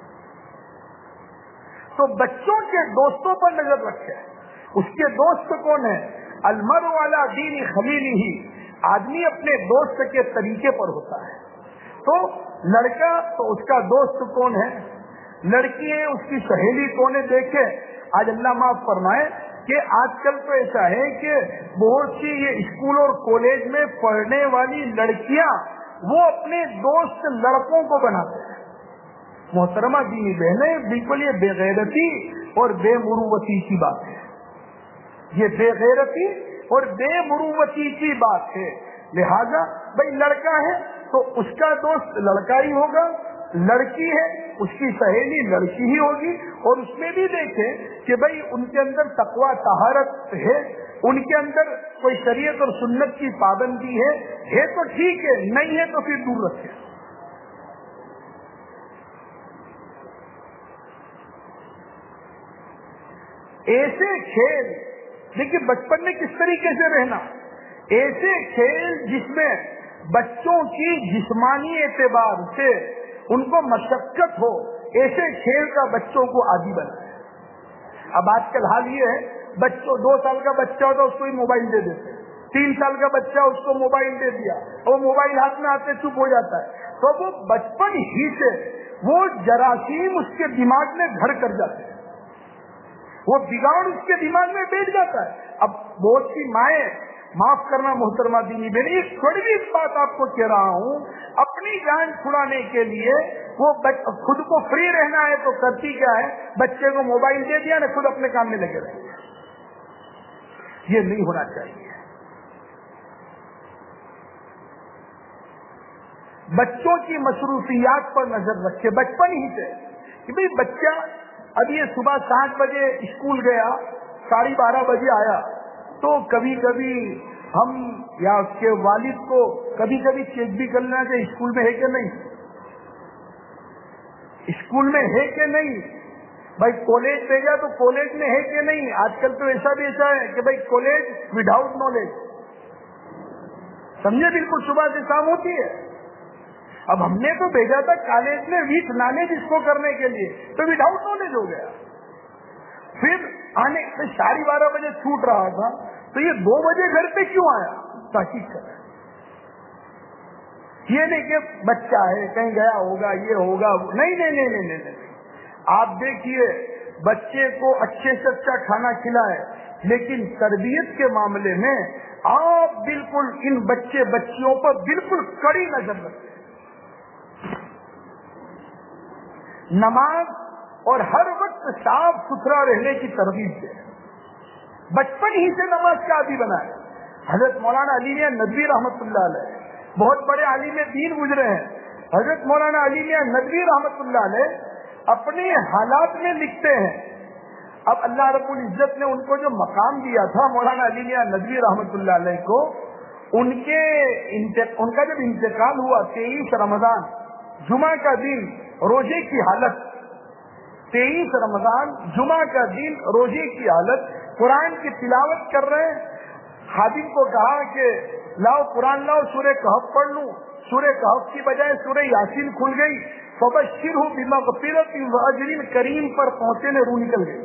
تو بچوں کے دوستوں پر نظر رکھے، اس کے دوست کون ہے؟ المرء علی دین خلیلہ، آدمی اپنے دوست کے طریقے پر ہوتا ہے۔ تو لڑکا تو اس کا دوست کون ہے، لڑکی ہے اس کی سہیلی کون ہے۔ دیکھیں آج اللہ معاف فرمائے کہ آج کل تو ایسا ہے کہ بہت سی یہ اسکول اور کالج میں پڑھنے والی لڑکیاں وہ اپنے دوست لڑکوں کو بناتے ہیں۔ محترمہ دینی بہنیں، بالکل یہ بے غیرتی اور بے مروتی کی بات ہے، یہ بے غیرتی اور بے مروتی کی بات ہے۔ لہذا بھائی لڑکا ہے تو اس کا دوست لڑکا ہی ہوگا، لڑکی ہے اس کی سہیلی لڑکی ہی ہوگی، اور اس میں بھی دیکھیں کہ بھائی ان کے اندر تقویٰ طہارت ہے، ان کے اندر کوئی شریعت اور سنت کی پابندی ہے تو ٹھیک ہے، نہیں ہے تو پھر دور رکھیں۔ ایسے کھیل دیکھیے بچپن میں کس طریقے سے رہنا، ایسے کھیل جس میں بچوں کی جسمانی اعتبار سے ان کو مشقت ہو، ایسے کھیل کا بچوں کو عادی بنائے۔ اب آج کل حال یہ ہے بچوں 2 سال کا بچہ ہوتا ہے اس کو ہی موبائل دے دیتے، 3 سال کا بچہ اس کو موبائل دے دیا اور موبائل ہاتھ میں آتے چپ ہو جاتا ہے۔ تو وہ بچپن ہی سے وہ جراثیم اس کے دماغ میں گھر کر جاتے ہیں، وہ بگاڑ اس کے دماغ میں بیٹھ جاتا ہے۔ اب بہت سی مائیں، معاف کرنا محترمہ دینی بہنیں، ایک تھوڑی سی بات آپ کو کہہ رہا ہوں، اپنی جان چھڑانے کے لیے وہ خود کو فری رہنا ہے تو کرتی کیا ہے، بچے کو موبائل دے دیا نہ، خود اپنے کام میں لگے رہے۔ یہ نہیں ہونا چاہیے۔ بچوں کی مصروفیات پر نظر رکھے بچپن ہی سے کہ بھئی بچہ اب یہ صبح 7 بجے اسکول گیا، 12:30 بجے آیا، تو کبھی کبھی ہم یا اس کے والد کو کبھی کبھی چیک بھی کر لینا چاہیے اسکول میں ہے کہ نہیں، اسکول میں ہے کہ نہیں، بھائی کالج بھیجا تو کالج میں ہے کہ نہیں۔ آج کل تو ایسا بھی ایسا ہے کہ بھائی کالج وداؤٹ نالج، سمجھے، بالکل صبح سے شام ہوتی ہے۔ اب ہم نے تو بھیجا تھا کالج میں وتھ نالج اس کو کرنے کے لیے، تو وداؤٹ نالج ہو گیا۔ پھر آنے 12:30 بجے چھوٹ رہا تھا تو یہ 2 بجے گھر پہ کیوں آیا، تحقیق کر رہا ہے۔ یہ نہیں کہ بچہ ہے کہیں گیا ہوگا یہ ہوگا، نہیں نہیں نہیں نہیں نہیں۔ آپ دیکھیے بچے کو اچھے سے اچھا کھانا کھلائے، لیکن تربیت کے معاملے میں آپ بالکل ان بچیوں پر بالکل کڑی نظر رکھیں۔ نماز اور ہر وقت صاف ستھرا رہنے کی ترغیب دے، بچپن ہی سے نماز کا عادی بنائے۔ حضرت مولانا علی میاں ندوی رحمۃ اللہ علیہ بہت بڑے عالم دین گزرے ہیں، حضرت مولانا علی میاں ندوی رحمۃ اللہ علیہ اپنے حالات میں لکھتے ہیں، اب اللہ رب العزت نے ان کو جو مقام دیا تھا مولانا علی میاں ندوی رحمۃ اللہ علیہ کو، ان کا جب انتقال ہوا 23 رمضان جمعہ کا دن روزے کی حالت، 23 رمضان جمعہ کا دن روزے کی حالت، قرآن کی تلاوت کر رہے ہیں، خادم کو کہا کہ لاؤ قرآن لاؤ، سورہ کہف پڑھ لوں، سورہ کہف کی بجائے سورہ یاسین کھل گئی، فبشرہ بمغفرۃ واجر کریم پر پہنچے نے روح نکل گئی۔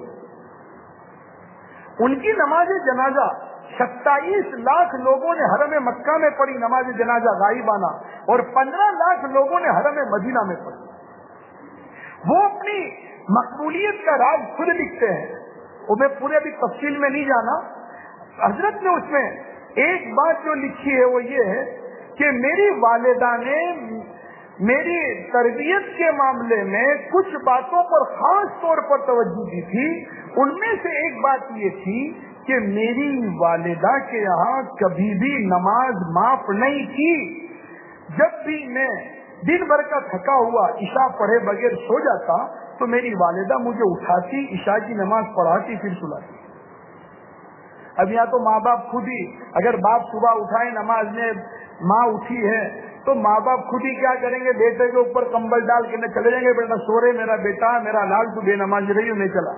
ان کی نماز جنازہ 27 لاکھ لوگوں نے حرم مکہ میں پڑھی نماز جنازہ غائبانہ، اور 15 لاکھ لوگوں نے حرم مدینہ میں پڑھی۔ وہ اپنی مقبولیت کا راز خود لکھتے ہیں، وہ میں پورے بھی تفصیل میں نہیں جانا، حضرت نے اس میں ایک بات جو لکھی ہے وہ یہ ہے کہ میری والدہ نے میری تربیت کے معاملے میں کچھ باتوں پر خاص طور پر توجہ دی تھی، ان میں سے ایک بات یہ تھی کہ میری والدہ کے یہاں کبھی بھی نماز معاف نہیں کی، جب بھی میں دن بھر کا تھکا ہوا عشاء پڑھے بغیر سو جاتا تو میری والدہ مجھے اٹھاتی، عشاء کی نماز پڑھاتی، پھر سلاتی۔ اب یہاں تو ماں باپ خود ہی، اگر باپ صبح اٹھائے نماز میں ماں اٹھی ہے تو ماں باپ خود ہی کیا کریں گے، بیٹے کے اوپر کمبل ڈال کے نہ چلے جائیں گے، بیٹا سو رہے میرا بیٹا، میرا لال تو بے نماز رہی ہوں، نہیں چلا۔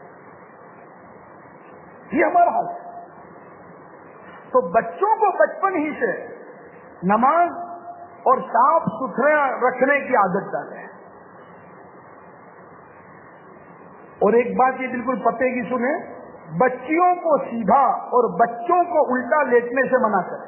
یہ ہمارا حال ہے۔ تو بچوں کو بچپن ہی سے نماز اور صاف ستھرا رکھنے کی عادت ڈالیں۔ اور ایک بات یہ بالکل پتے کی سنیں، بچیوں کو سیدھا اور بچوں کو الٹا لیٹنے سے منع کریں،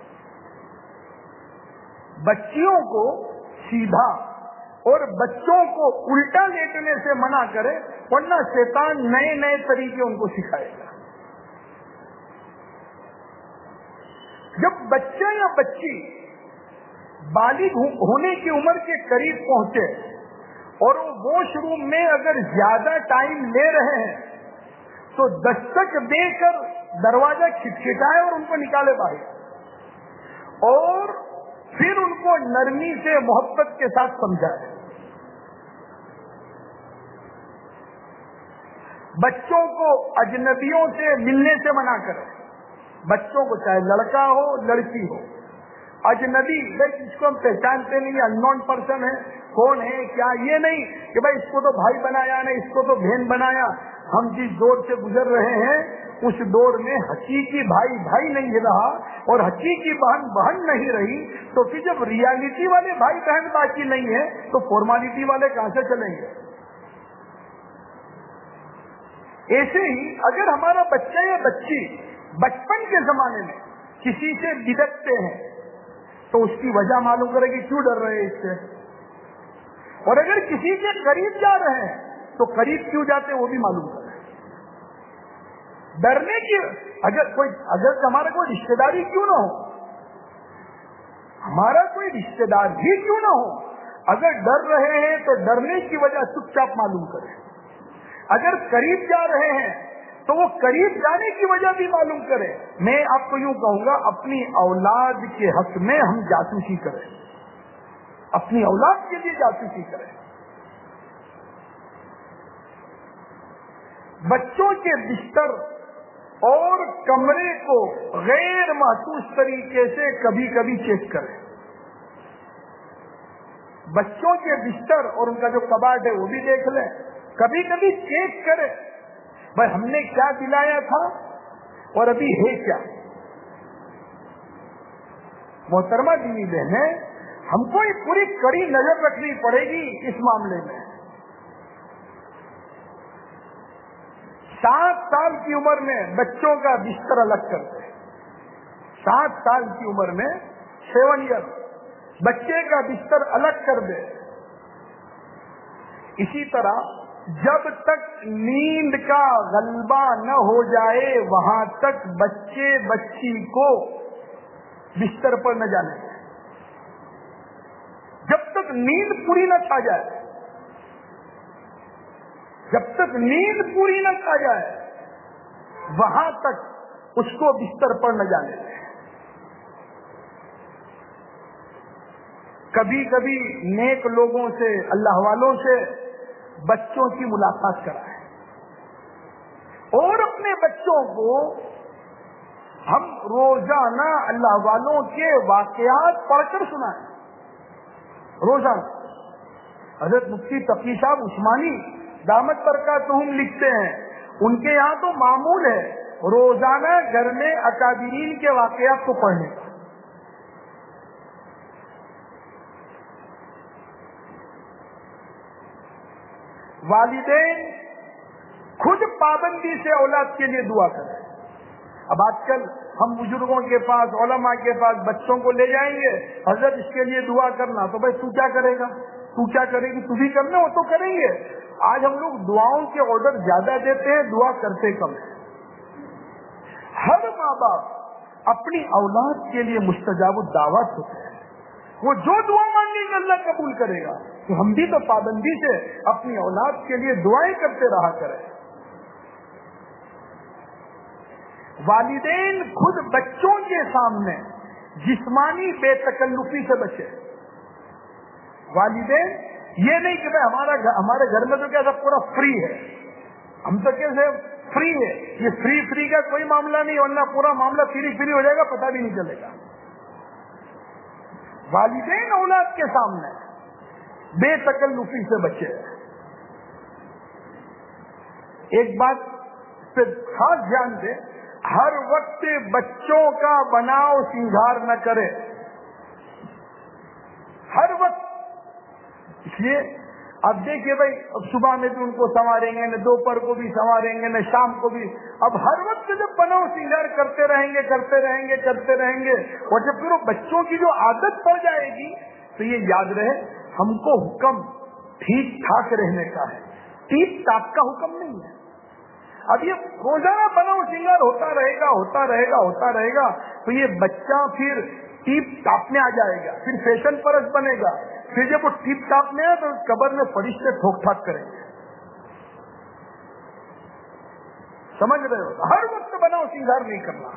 بچیوں کو سیدھا اور بچوں کو الٹا لیٹنے سے منع کرے، ورنہ شیطان نئے نئے طریقے ان کو سکھائے گا۔ جب بچہ یا بچی بالغ ہونے کی عمر کے قریب پہنچے اور وہ واش روم میں اگر زیادہ ٹائم لے رہے ہیں تو دستک دے کر دروازہ کھٹکھٹائے اور ان کو نکالے باہر، اور پھر ان کو نرمی سے محبت کے ساتھ سمجھائے۔ بچوں کو اجنبیوں سے ملنے سے منع کرے، بچوں کو چاہے لڑکا ہو لڑکی ہو، اجنبی بھائی اس کو ہم پہچانتے نہیں، ان نون پرسن ہے، کون ہے کیا، یہ نہیں کہ بھائی اس کو تو بھائی بنایا نہیں، اس کو تو بہن بنایا۔ ہم جس دور سے گزر رہے ہیں اس دور میں حقیقی بھائی بھائی نہیں رہا اور حقیقی بہن بہن نہیں رہی، تو پھر جب ریالٹی والے بھائی بہن باقی نہیں ہے تو فارمالٹی والے کہاں سے چلیں گے؟ ایسے ہی اگر ہمارا بچہ یا بچی بچپن کے زمانے میں کسی سے بدکتے ہیں تو اس کی وجہ معلوم کرے کہ کیوں ڈر رہے ہیں اس سے، اور اگر کسی کے قریب جا رہے ہیں تو قریب کیوں جاتے ہیں وہ بھی معلوم کرے۔ ڈرنے کی اگر ہمارا کوئی رشتے داری کیوں نہ ہو، ہمارا کوئی رشتے دار ہی کیوں نہ ہو، اگر ڈر رہے ہیں تو ڈرنے کی وجہ چپ چاپ معلوم کریں، اگر قریب جا رہے ہیں تو وہ قریب جانے کی وجہ بھی معلوم کرے۔ میں آپ کو یوں کہوں گا، اپنی اولاد کے حق میں ہم جاسوسی کریں، اپنی اولاد کے لیے جاسوسی کریں۔ بچوں کے بستر اور کمرے کو غیر محسوس طریقے سے کبھی کبھی چیک کریں، بچوں کے بستر اور ان کا جو کباڑ ہے وہ بھی دیکھ لیں، کبھی کبھی چیک کریں بھائی ہم نے کیا دلایا تھا اور ابھی ہے کیا۔ محترمہ دینی بہنیں، ہم کو یہ پوری کڑی نظر رکھنی پڑے گی اس معاملے میں۔ 7 سال کی عمر میں بچوں کا بستر الگ کر دیں، 7 سال کی عمر میں 7 ایئر بچے کا بستر الگ کر دے۔ اسی طرح جب تک نیند کا غلبہ نہ ہو جائے وہاں تک بچے بچی کو بستر پر نہ جانے دیں، جب تک نیند پوری نہ کھا جائے۔ تک نیند پوری نہ کھا جائے وہاں تک اس کو بستر پر نہ جانے دیں. کبھی کبھی نیک لوگوں سے، اللہ والوں سے بچوں کی ملاقات کرائیں اور اپنے بچوں کو ہم روزانہ اللہ والوں کے واقعات پڑھ کر سنائیں. روزانہ حضرت مفتی تقی صاحب عثمانی دامت برکاتہم لکھتے ہیں، ان کے یہاں تو معمول ہے روزانہ گھر میں اکابرین کے واقعات کو پڑھنے کا. والدین خود پابندی سے اولاد کے لیے دعا کریں. اب آج کل ہم بزرگوں کے پاس، علماء کے پاس بچوں کو لے جائیں گے، حضرت اس کے لیے دعا کرنا، تو بھائی تو کیا کرے گا، تو کیا کرے گی، تو بھی کرنا، وہ تو کریں گے. آج ہم لوگ دعاؤں کے آرڈر زیادہ دیتے ہیں، دعا کرتے کم ہیں. ہر ماں باپ اپنی اولاد کے لیے مستجاب الدعوات ہوتے ہیں، وہ جو دعا مانگیں گے اللہ قبول کرے گا. تو ہم بھی تو پابندی سے اپنی اولاد کے لیے دعائیں کرتے رہا کریں. والدین خود بچوں کے سامنے جسمانی بے تکلفی سے بچے. والدین یہ نہیں کہ بھائی ہمارے گھر میں تو کیا سب پورا فری ہے، ہم تو کیسے فری ہے. یہ فری کا کوئی معاملہ نہیں، ورنہ پورا معاملہ فری ہو جائے گا، پتہ بھی نہیں چلے گا. والدین اولاد کے سامنے بے تکلفی سے بچے. ایک بات پہ خاص دھیان دیں، ہر وقت بچوں کا بناؤ سنگار نہ کرے. ہر وقت. اس لیے اب دیکھیے بھائی، اب صبح میں بھی ان کو سنواریں گے، نہ دوپہر کو بھی سنواریں گے، نہ شام کو بھی. اب ہر وقت جب بناؤ سنگار کرتے رہیں گے اور جب پھر وہ بچوں کی جو عادت پڑ جائے گی تو یہ یاد رہے ہم کو حکم ٹھیک ٹھاک رہنے کا ہے، ٹھیک ٹاک کا حکم نہیں ہے. اب یہ روزانہ بناؤ سنگار ہوتا رہے گا تو یہ بچہ پھر ٹیپ ٹاپ میں آ جائے گا، پھر فیشن پرست بنے گا. پھر جب وہ ٹیپ ٹاپ میں ہے تو قبر میں فرشتے ٹھوک ٹھاک کریں گے. سمجھ رہے ہو؟ ہر وقت بناؤ سنگار نہیں کرنا.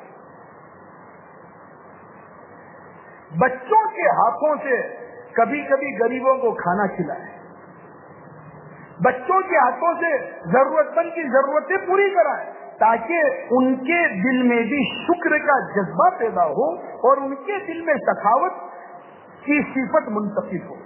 بچوں کے ہاتھوں سے کبھی کبھی غریبوں کو کھانا کھلائیں. بچوں کے ہاتھوں سے ضرورت مند کی ضرورتیں پوری کرائیں تاکہ ان کے دل میں بھی شکر کا جذبہ پیدا ہو اور ان کے دل میں سخاوت کی صفت منتقل ہو.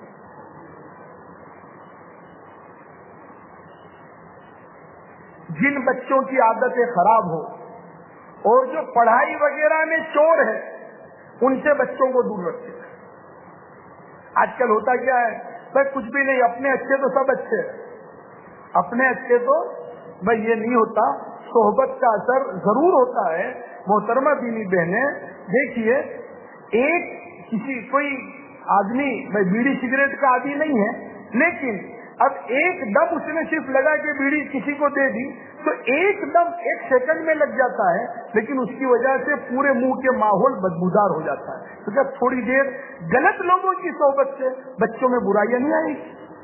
جن بچوں کی عادتیں خراب ہو اور جو پڑھائی وغیرہ میں چور ہے ان سے بچوں کو دور رکھتے ہیں. آج کل ہوتا کیا ہے بھائی، کچھ بھی نہیں، اپنے اچھے تو سب اچھے، اپنے اچھے تو بھائی یہ نہیں ہوتا. صحبت کا اثر ضرور ہوتا ہے. محترمہ دینی بہنیں دیکھیے، کوئی آدمی بھائی بیڑی سگریٹ کا عادی نہیں ہے، لیکن اب ایک دم اس نے صرف لگا کے بیڑی کسی کو دے دی تو ایک دم 1 سیکنڈ میں لگ جاتا ہے، لیکن اس کی وجہ سے پورے منہ کے ماحول بدبودار ہو جاتا ہے. تو کیا تھوڑی دیر غلط لوگوں کی صحبت سے بچوں میں برائیاں نہیں آئی؟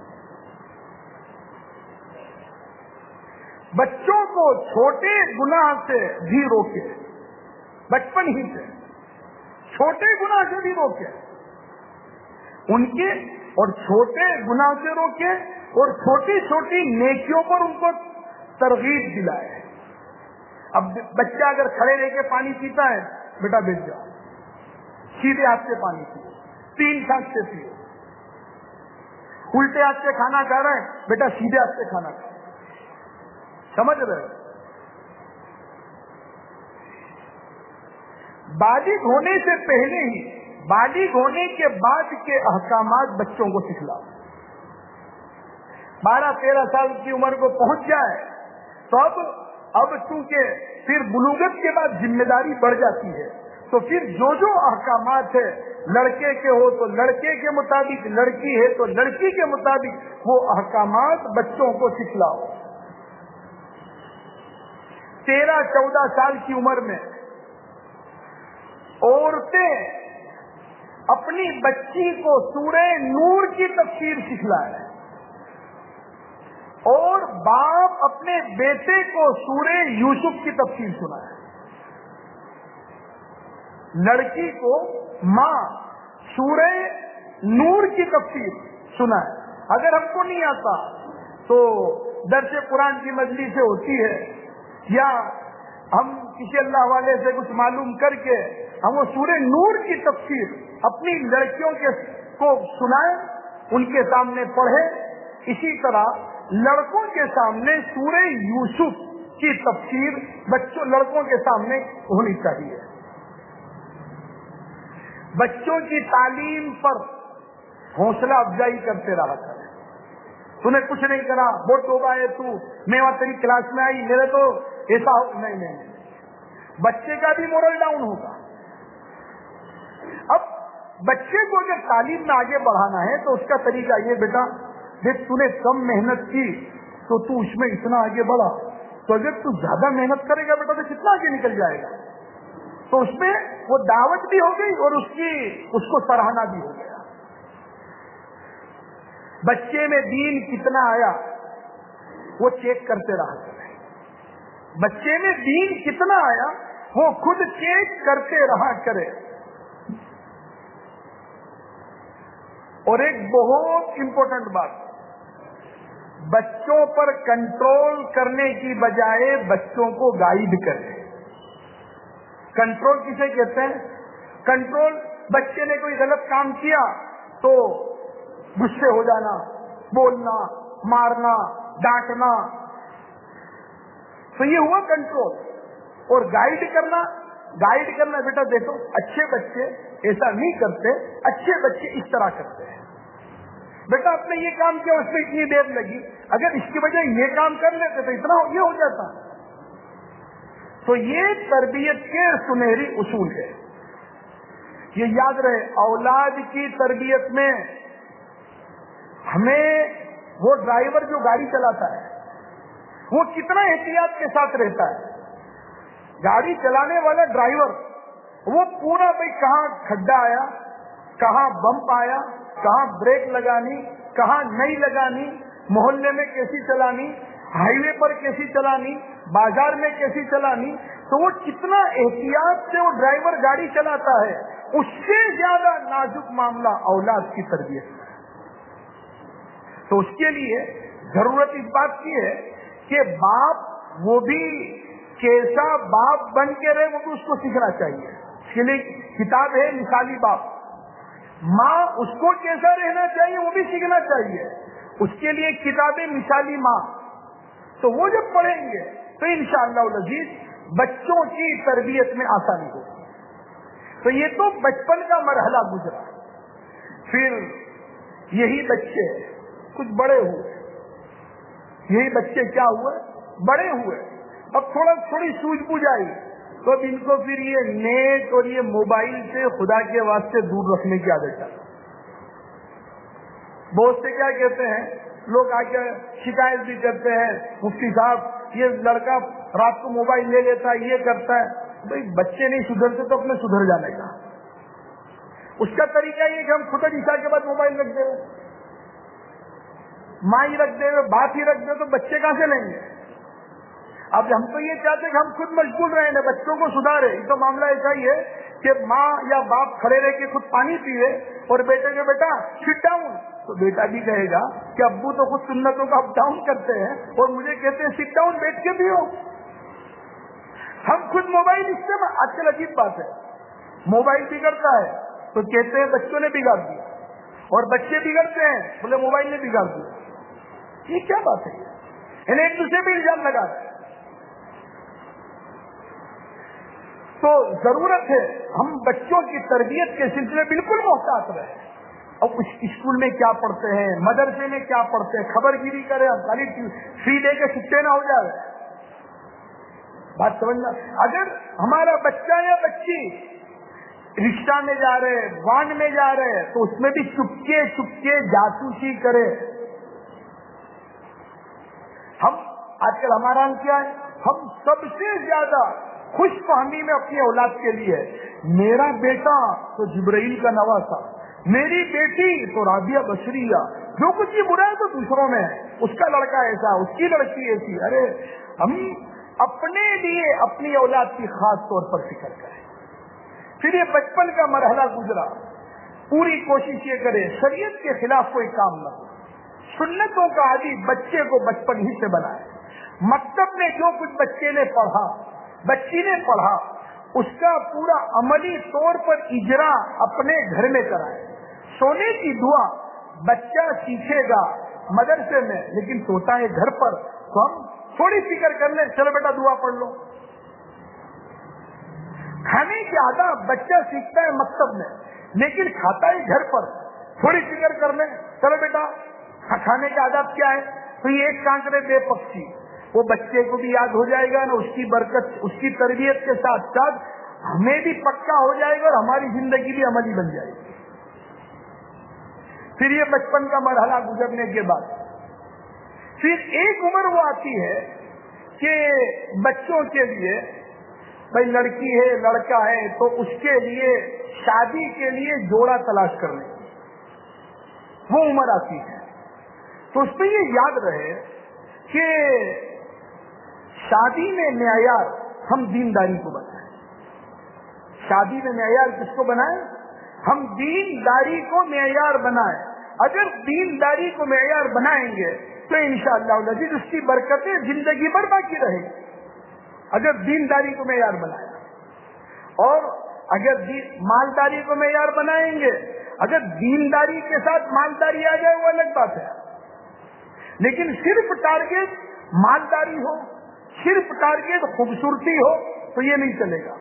بچوں کو چھوٹے گناہ سے بھی روکے، بچپن ہی سے چھوٹے گناہ سے بھی روکے، ان کے اور چھوٹے گناہ سے روکے اور چھوٹی چھوٹی نیکیوں پر ان کو ترغیب دلائے. اب بچہ اگر کھڑے رہ کے پانی پیتا ہے، بیٹا بیٹھ جاؤ، سیدھے ہاتھ سے پانی پیو، 3 سانس سے پیو. الٹے ہاتھ سے کھانا کھا رہا ہے، بیٹا سیدھے ہاتھ سے کھانا کھا. سمجھ رہے؟ بالغ ہونے سے پہلے ہی بالغ ہونے کے بعد کے احکامات بچوں کو سکھلاؤ. 12-13 سال کی عمر کو پہنچ جائے تو اب چونکہ پھر بلوغت کے بعد ذمہ داری بڑھ جاتی ہے، تو پھر جو احکامات ہے، لڑکے کے ہو تو لڑکے کے مطابق، لڑکی ہے تو لڑکی کے مطابق وہ احکامات بچوں کو سکھلاؤ. 13-14 سال کی عمر میں عورتیں اپنی بچی کو سورہ نور کی تفسیر سکھلائیں. اور باپ اپنے بیٹے کو سورہ یوسف کی تفسیر سنائے، لڑکی کو ماں سورہ نور کی تفسیر سنائے۔ اگر ہم کو نہیں آتا تو درس قرآن کی مجلس سے ہوتی ہے، یا ہم کسی اللہ والے سے کچھ معلوم کر کے ہم وہ سورہ نور کی تفسیر اپنی لڑکیوں کو سنائیں، ان کے سامنے پڑھے۔ اسی طرح لڑکوں کے سامنے سورہ یوسف کی تفسیر لڑکوں کے سامنے ہونی چاہیے۔ بچوں کی تعلیم پر حوصلہ افزائی کرتے رہا کریں۔ تُنے کچھ نہیں کرا، وہ توبہ ہے تو، میں وہاں تیری کلاس میں آئی، میرے تو ایسا نہیں، بچے کا بھی مورل ڈاؤن ہوگا۔ اب بچے کو اگر تعلیم میں آگے بڑھانا ہے تو اس کا طریقہ یہ، بیٹا دیکھ تو نے کم محنت کی تو تو اس میں اتنا آگے بڑھا، تو اگر تو زیادہ محنت کرے گا بیٹا تو کتنا آگے نکل جائے گا۔ تو اس میں وہ دعوت بھی ہو گئی اور اس کو سراہنا بھی ہو گیا۔ بچے میں دین کتنا آیا وہ چیک کرتے رہا کرے، بچے میں دین کتنا آیا وہ خود چیک کرتے رہا کرے۔ اور ایک بہت امپورٹنٹ بات، بچوں پر کنٹرول کرنے کی بجائے بچوں کو گائیڈ کرے۔ کنٹرول کسے کہتے ہیں؟ کنٹرول، بچے نے کوئی غلط کام کیا تو غصے ہو جانا، بولنا، مارنا، ڈانٹنا، تو یہ ہوا کنٹرول۔ اور گائیڈ کرنا بیٹا دیکھو اچھے بچے ایسا نہیں کرتے، اچھے بچے اس طرح کرتے ہیں۔ بیٹا آپ نے یہ کام کیا، اس میں اتنی دیر لگی، اگر اس کی وجہ یہ کام کر لیتے تو اتنا یہ ہو جاتا۔ تو یہ تربیت کے سنہری اصول ہے، یہ یاد رہے۔ اولاد کی تربیت میں ہمیں وہ ڈرائیور جو گاڑی چلاتا ہے وہ کتنا احتیاط کے ساتھ رہتا ہے۔ گاڑی چلانے والا ڈرائیور وہ پورا بھائی کہاں کھڈا آیا، کہاں بمپ آیا، کہاں بریک لگانی، کہاں نہیں لگانی، محلے میں کیسی چلانی، ہائی وے پر کیسی چلانی، بازار میں کیسی چلانی، تو وہ کتنا احتیاط سے وہ ڈرائیور گاڑی چلاتا ہے۔ اس سے زیادہ نازک معاملہ اولاد کی تربیت ہے۔ تو اس کے لیے ضرورت اس بات کی ہے کہ باپ وہ بھی کیسا باپ بن کے رہے، وہ بھی اس کو سیکھنا چاہیے۔ اس کے لیے کتاب ہے مثالی باپ، ماں اس کو کیسا رہنا چاہیے وہ بھی سیکھنا چاہیے، اس کے لیے کتابیں مثالی ماں، تو وہ جب پڑھیں گے تو انشاءاللہ العزیز بچوں کی تربیت میں آسانی ہوگی۔ تو یہ تو بچپن کا مرحلہ گزرا، پھر یہی بچے کچھ بڑے ہوئے، یہی بچے کیا ہوئے، بڑے ہوئے، اب تھوڑی سوجھ بوجھ آئی تو اب ان کو پھر یہ نیٹ اور یہ موبائل سے خدا کے واسطے دور رکھنے کی عادت ہے۔ بہت سے کیا کہتے ہیں لوگ، آ کے شکایت بھی کرتے ہیں، مفتی صاحب یہ لڑکا رات کو موبائل لے لیتا ہے، یہ کرتا ہے۔ بھائی بچے نہیں سدھرتے تو اپنے سدھر جانے کا، اس کا طریقہ یہ کہ ہم خود عشاء کے بعد موبائل رکھ دیں، ماں ہی رکھ دے، بات ہی رکھ دے، تو بچے کہاں سے لیں گے؟ اب ہم تو یہ چاہتے ہیں کہ ہم خود مشغول رہیں گے، بچوں کو سدھارے۔ یہ تو معاملہ ایسا ہی ہے کہ ماں یا باپ کھڑے رہ کے خود پانی پیے اور بیٹے کے بیٹا سٹ ڈاؤن، تو بیٹا بھی کہے گا کہ ابو تو خود سنتوں کا اپ ڈاؤن کرتے ہیں اور مجھے کہتے ہیں سٹ ڈاؤن، بیٹھ کے پیو۔ ہم خود موبائل استعمال، آج کل عجیب بات ہے، موبائل بگڑتا ہے تو کہتے ہیں بچوں نے بگاڑ دیا، اور بچے بگڑتے ہیں بولے موبائل نے بگاڑ دیا۔ یہ کیا بات ہے؟ انہیں ایک دوسرے پہ الزام لگا رہے ہیں۔ تو ضرورت ہے ہم بچوں کی تربیت کے سلسلے بالکل محتاط رہے۔ اب اسکول میں کیا پڑھتے ہیں، مدرسے میں کیا پڑھتے ہیں، خبر گیری کرے، خالی فی دے کے چھٹے نہ ہو جائے۔ بات سمجھنا، اگر ہمارا بچہ یا بچی رکشہ میں جا رہے، وان میں جا رہے، تو اس میں بھی چپکے چپکے جاسوسی کرے۔ ہم آج کل ہمارا کیا ہے، ہم سب سے زیادہ خوش فہمی میں اپنی اولاد کے لیے، میرا بیٹا تو جبرائیل کا نواسا، میری بیٹی تو رابعہ بصریہ، जो कुछ ये बुरा है तो दूसरों में है, उसका लड़का ऐसा, उसकी लड़की ऐसी। अरे हम अपने लिए अपनी औलाद की खास तौर पर फिक्र करें। फिर ये बचपन का मरहला गुजरा, पूरी कोशिश ये करें शरीयत के खिलाफ कोई काम न हो, सुन्नतों का आदि बच्चे को बचपन ही से बनाए। मकतब में जो कुछ बच्चे ने पढ़ा, बच्ची ने पढ़ा, उसका पूरा अमली तौर पर इजरा अपने घर में कराए। सोने की दुआ बच्चा सीखेगा मदरसे में, लेकिन सोता है घर पर, तो हम थोड़ी फिक्र कर ले, चलो बेटा दुआ पढ़ लो। खाने की आदत बच्चा सीखता है मकतब में, लेकिन खाता है घर पर, थोड़ी फिक्र कर ले, चलो बेटा खाने की आदत क्या है। तो ये एक कांकरे दे पक्षी, वो बच्चे को भी याद हो जाएगा ना, उसकी बरकत, उसकी तरबियत के साथ साथ हमें भी पक्का हो जाएगा और हमारी जिंदगी भी अमली बन जाएगी। फिर ये बचपन का मरहला गुजरने के बाद फिर एक उम्र वो आती है कि बच्चों के लिए, भाई लड़की है लड़का है तो उसके लिए शादी के लिए जोड़ा तलाश करने की वो उम्र आती है। तो उसमें ये याद रहे कि शादी में मेयार हम दीनदारी को बनाएं। शादी में मेयार किसको बनाएं? हम दीनदारी को मेयार बनाएं। अगर दीनदारी को मेयार बनाएंगे तो इंशाअल्लाह नजीर उसकी बरकतें जिंदगी भर बाकी रहेगी, अगर दीनदारी को मेयार बनाया। और अगर मालदारी को मेयार बनाएंगे, अगर दीनदारी के साथ मालदारी आ जाए वो अलग बात है, लेकिन सिर्फ टारगेट मालदारी हो, सिर्फ टारगेट खूबसूरती हो तो ये नहीं चलेगा।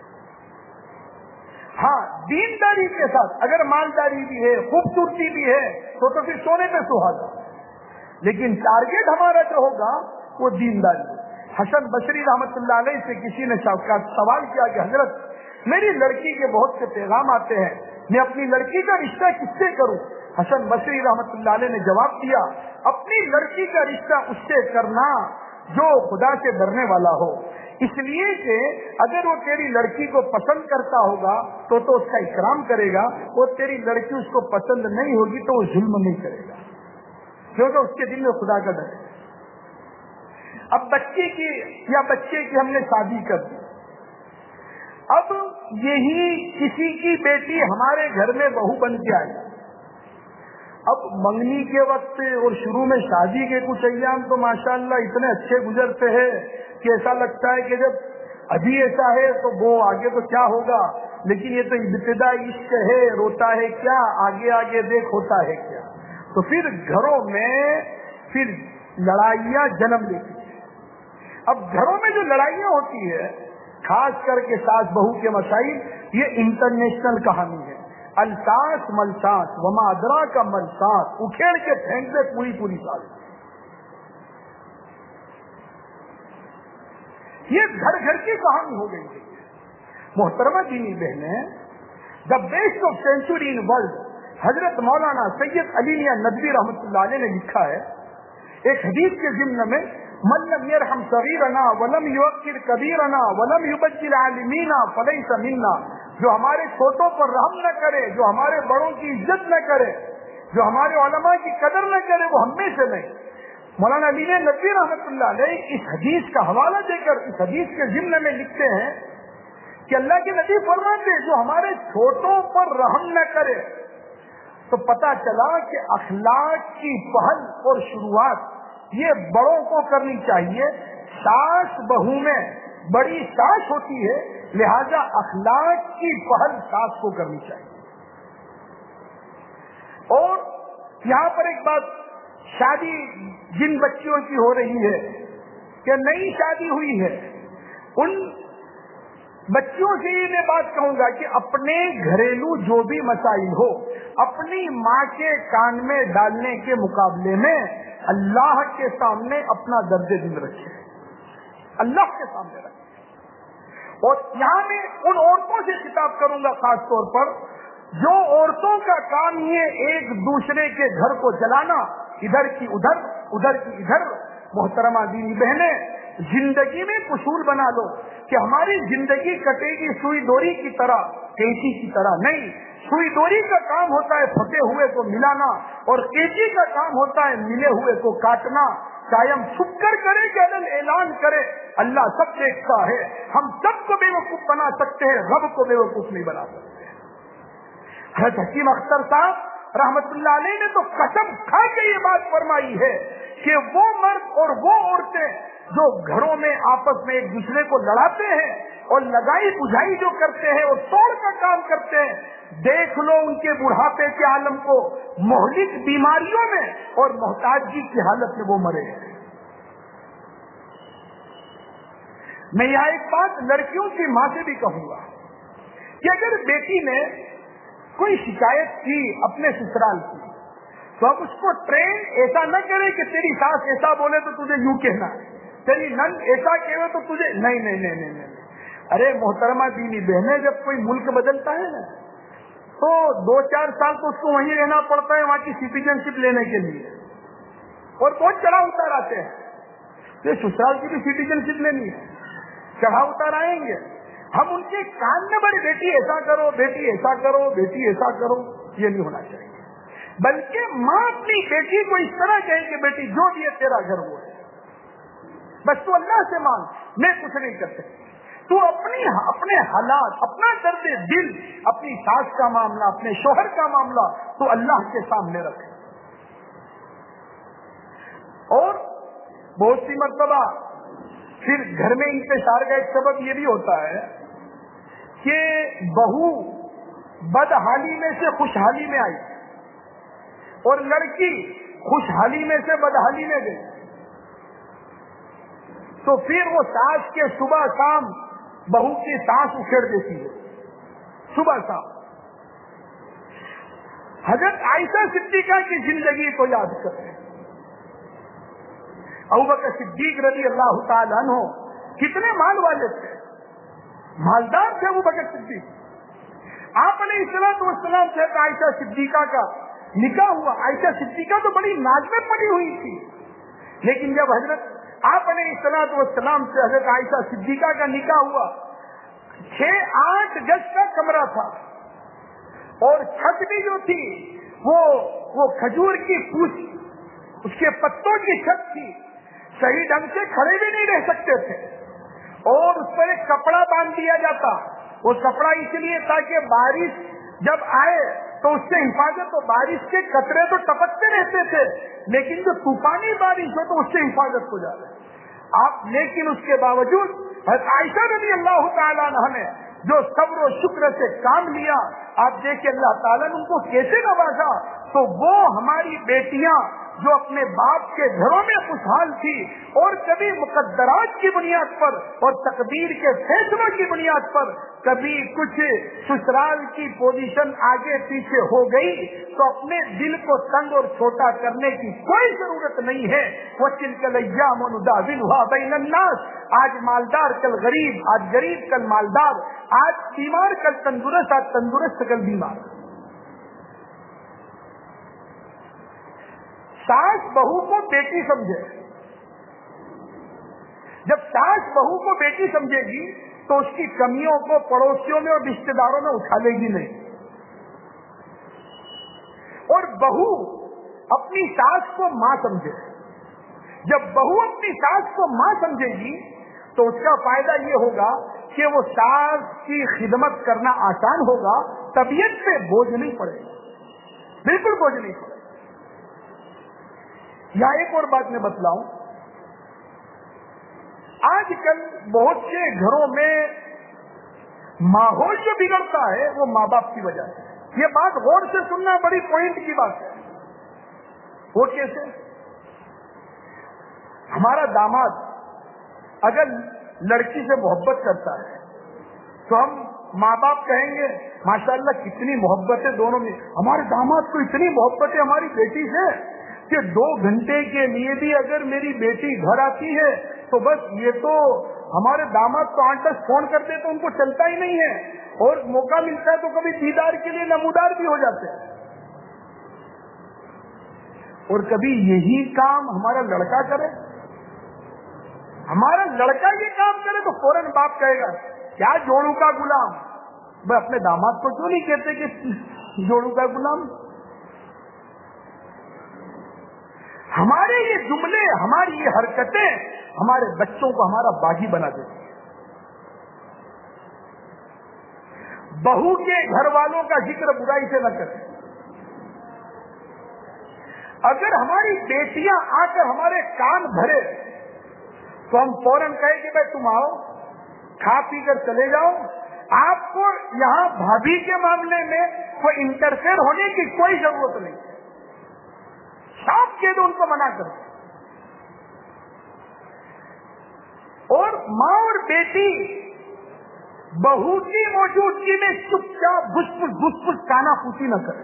हाँ, दीनदारी के साथ अगर मालदारी भी है, खूबसूरती भी है तो फिर सोने पे सुहागा, लेकिन टारगेट हमारा जो होगा वो दीनदारी। हसन बसरी रहमतुल्लाह अलैह से किसी ने सवाल किया कि हजरत मेरी लड़की के बहुत से पैगाम आते हैं, मैं अपनी लड़की का रिश्ता किससे करूं? हसन बसरी रहमतुल्लाह अलैह ने जवाब दिया, अपनी लड़की का रिश्ता उससे करना जो खुदा से डरने वाला हो, इसलिए कि अगर वो तेरी लड़की को पसंद करता होगा तो उसका इकराम करेगा, वो तेरी लड़की उसको पसंद नहीं होगी तो वो जुल्म नहीं करेगा, क्योंकि उसके दिल में खुदा का डर है। अब बच्चे की हमने शादी कर दी, अब यही किसी की बेटी हमारे घर में बहू बन के आई। अब मंगनी के वक्त और शुरू में शादी के कुछ अय्याम तो माशाअल्लाह इतने अच्छे गुजरते हैं कि ऐसा लगता है कि जब अभी ऐसा है तो वो आगे तो क्या होगा, लेकिन ये तो इब्तिदा इश्क है, रोता है क्या, आगे आगे देख होता है क्या। तो फिर घरों में फिर लड़ाइयां जन्म लेती है। अब घरों में जो लड़ाइयां होती है, खास करके सास बहू के मसाइल, ये इंटरनेशनल कहानी है। अलसास मलसास वमा अदरा का मलसास, उखेड़ के फेंक दे पूरी पूरी साल। ये घर घर की कहानी हो गई है। मोहतरमा दीनी बहने, the best of century in world, हजरत मौलाना सैयद अली मियां नदवी रहमतुल्लाह अलैह ने लिखा है एक हदीस के जिम्न में, मन लम यरहम सगीरना वलम युक्किर कबीरना वलम युबज्जिल आलिमीना फलैसा मिन्ना, जो हमारे छोटों पर रहम न करे, जो हमारे बड़ों की इज्जत न करे, जो हमारे उलमा की कदर न करे, वो हम में से नहीं। मौलाना अली नदवी रहमतुल्लाह अलैह इस हदीस का हवाला देकर इस हदीस के जिम्न में लिखते हैं कि अल्लाह के नबी फरमाते जो हमारे छोटों पर रहम न करे, तो पता चला कि अखलाक की पहल और शुरुआत ये बड़ों को करनी चाहिए। सास बहू में बड़ी सास होती है, लिहाजा अखलाक की पहल सास को करनी चाहिए। और यहाँ पर एक बात, शादी जिन बच्चियों की हो रही है कि नई शादी हुई है, उन बच्चियों से ही मैं बात कहूंगा कि अपने घरेलू जो भी मसाइल हो, अपनी माँ के कान में डालने के मुकाबले में अल्लाह के सामने अपना दर्जे दिल रखे, अल्लाह के सामने रखे। और यहाँ मैं उन औरतों से खिताब करूंगा खास तौर पर, जो औरतों का काम ये एक दूसरे के घर को जलाना, इधर की उधर उधर की इधर, محترمہ دینی بہنیں، زندگی میں اصول بنا لو کہ ہماری زندگی کٹے گی سوئی ڈوری کی طرح، قینچی کی طرح نہیں۔ سوئی ڈوری کا کام ہوتا ہے پھٹے ہوئے کو ملانا، اور قینچی کا کام ہوتا ہے ملے ہوئے کو کاٹنا۔ چاہے ہم چھپ کر کریں کہ اعلان کرے، اللہ سب دیکھتا ہے۔ ہم سب کو بیوقوف بنا سکتے ہیں، رب کو بیوقوف نہیں بنا سکتے۔ حضرت حکیم اختر صاحب رحمت اللہ علیہ نے تو قسم کھا کے یہ بات فرمائی ہے کہ وہ مرد اور وہ عورتیں جو گھروں میں آپس میں ایک دوسرے کو لڑاتے ہیں اور لگائی بجھائی جو کرتے ہیں اور توڑ کا کام کرتے ہیں، دیکھ لو ان کے بڑھاپے کے عالم کو، مہلک بیماریوں میں اور محتاجی کی حالت میں وہ مرے ہیں۔ میں یہاں ایک بات لڑکیوں کی ماں سے بھی کہوں گا کہ اگر بیٹی نے کوئی شکایت کی اپنے سسرال کی تو اب اس کو ٹرین ایسا نہ کرے کہ تیری ساس ایسا بولے تو تجھے یوں کہنا ہے، تیری نند ایسا کہے تو تجھے نہیں۔ ارے محترمہ دینی بہنیں، جب کوئی ملک بدلتا ہے نا تو 2-4 سال تو اس کو وہیں رہنا پڑتا ہے، وہاں کی سٹیزن شپ لینے کے لیے، اور بہت چڑھا اتار آتے ہیں۔ یہ سسرال کی بھی سٹیزن شپ لینی ہے، چڑھا اتار آئیں گے، ہم ان کے کان میں بڑے بیٹی ایسا کرو، بیٹی ایسا کرو، بیٹی ایسا کرو، یہ نہیں ہونا چاہیے۔ بلکہ ماں اپنی بیٹی کو اس طرح کہے کہ بیٹی جو بھی ہے تیرا گھر وہ ہے، بس تو اللہ سے مانگ، میں کچھ نہیں کر سکتی، تو اپنے حالات، اپنا درد دل، اپنی ساس کا معاملہ، اپنے شوہر کا معاملہ تو اللہ کے سامنے رکھے۔ اور بہت سی مرتبہ پھر گھر میں انتشار کا ایک سبب یہ بھی ہوتا ہے کہ بہو بدحالی میں سے خوشحالی میں آئی اور لڑکی خوشحالی میں سے بدحالی میں گئی، تو پھر وہ ساس کے صبح شام بہو کی سانس اکھیڑ دیتی ہے، صبح شام۔ حضرت عائشہ صدیقہ کی زندگی کو یاد کریں، ابوبکر صدیق رضی اللہ تعالیٰ عنہ کتنے مال والے تھے، مالدار تھے ابوبکر صدیق۔ آپ علیہ الصلوۃ والسلام سے عائشہ صدیقہ کا نکاح ہوا۔ عائشہ صدیقہ تو بڑی ناز میں پڑی ہوئی تھی، لیکن جب حضرت آپ علیہ الصلوۃ والسلام سے حضرت عائشہ صدیقہ کا نکاح ہوا، 6-8 گز کا کمرہ تھا، اور چھت بھی جو تھی وہ کھجور کی پوچھ، اس کے پتوں کی چھت تھی، صحیح ڈھنگ سے کھڑے بھی نہیں رہ سکتے تھے، اور اس پر ایک کپڑا باندھ دیا جاتا۔ وہ کپڑا اس لیے تاکہ بارش جب آئے تو اس سے حفاظت ہو، بارش کے قطرے تو ٹپکتے رہتے تھے لیکن جو طوفانی بارش ہو تو اس سے حفاظت ہو جائے آپ۔ لیکن اس کے باوجود حضرت عائشہ رضی اللہ تعالیٰ عنہ نے جو صبر و شکر سے کام لیا، آپ دیکھیں اللہ تعالیٰ نے ان کو کیسے نوازا۔ تو وہ ہماری بیٹیاں جو اپنے باپ کے گھروں میں خوشحال تھی اور کبھی مقدرات کی بنیاد پر اور تقدیر کے فیصلوں کی بنیاد پر کبھی کچھ سسرال کی پوزیشن آگے پیچھے ہو گئی، تو اپنے دل کو تنگ اور چھوٹا کرنے کی کوئی ضرورت نہیں ہے۔ وَتِلْكَ الْأَيَّامُ نُدَاوِلُهَا بَيْنَ النَّاسِ، آج مالدار کل غریب، آج غریب کل مالدار، آج بیمار کل تندرست، آج تندرست کل بیمار۔ ساس بہو کو بیٹی سمجھے، جب ساس بہو کو بیٹی سمجھے گی تو اس کی کمیوں کو پڑوسیوں میں اور رشتے داروں میں اٹھا لے گی نہیں، اور بہو اپنی ساس کو ماں سمجھے۔ جب بہو اپنی ساس کو ماں سمجھے گی تو اس کا فائدہ یہ ہوگا کہ وہ ساس کی خدمت کرنا آسان ہوگا، طبیعت پہ بوجھ نہیں پڑے گا، بالکل بوجھ نہیں پڑے گا۔ یا ایک اور بات میں بتلاؤں، آج کل بہت سے گھروں میں ماحول جو بگڑتا ہے وہ ماں باپ کی وجہ سے۔ یہ بات غور سے سننا، بڑی پوائنٹ کی بات ہے۔ وہ کیسے؟ ہمارا داماد اگر لڑکی سے محبت کرتا ہے تو ہم ماں باپ کہیں گے ماشاءاللہ کتنی محبت ہے دونوں میں، ہمارے داماد کو اتنی محبت ہے ہماری بیٹی سے کہ 2 گھنٹے کے لیے بھی اگر میری بیٹی گھر آتی ہے تو بس یہ تو ہمارے داماد کو 8-10 فون کرتے تو ان کو چلتا ہی نہیں ہے، اور موقع ملتا ہے تو کبھی دیدار کے لیے نمودار بھی ہو جاتے ہیں۔ اور کبھی یہی کام ہمارا لڑکا کرے ہمارا لڑکا یہ کام کرے تو فوراً باپ کہے گا کیا جوڑوں کا غلام. میں اپنے داماد کو کیوں نہیں کہتے کہ جوڑوں کا غلام؟ ہمارے یہ جملے، ہماری یہ حرکتیں ہمارے بچوں کو ہمارا باغی بنا دیتی ہیں. بہو کے گھر والوں کا ذکر برائی سے نہ کریں. اگر ہماری بیٹیاں آ کر ہمارے کان بھرے تو ہم فوراً کہیں کہ بھائی تم آؤ، کھا پی کر چلے جاؤ. آپ کو یہاں بھابھی کے معاملے میں کوئی انٹرفیئر ہونے کی کوئی ضرورت نہیں. صاف کہہ دو ان کو منع کرو. اور ماں اور بیٹی بہو کی موجودگی میں چپ چاپ گھس پھس کانا پوچھی نہ کرے.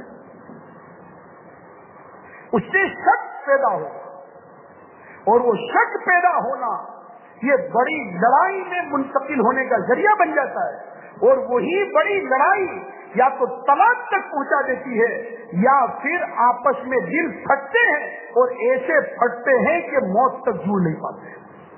اس سے شک پیدا ہو، اور وہ شک پیدا ہونا یہ بڑی لڑائی میں منتقل ہونے کا ذریعہ بن جاتا ہے. اور وہی بڑی لڑائی یا تو طلاق تک پہنچا دیتی ہے یا پھر آپس میں دل پھٹتے ہیں اور ایسے پھٹتے ہیں کہ موت تک جھول نہیں پاتے.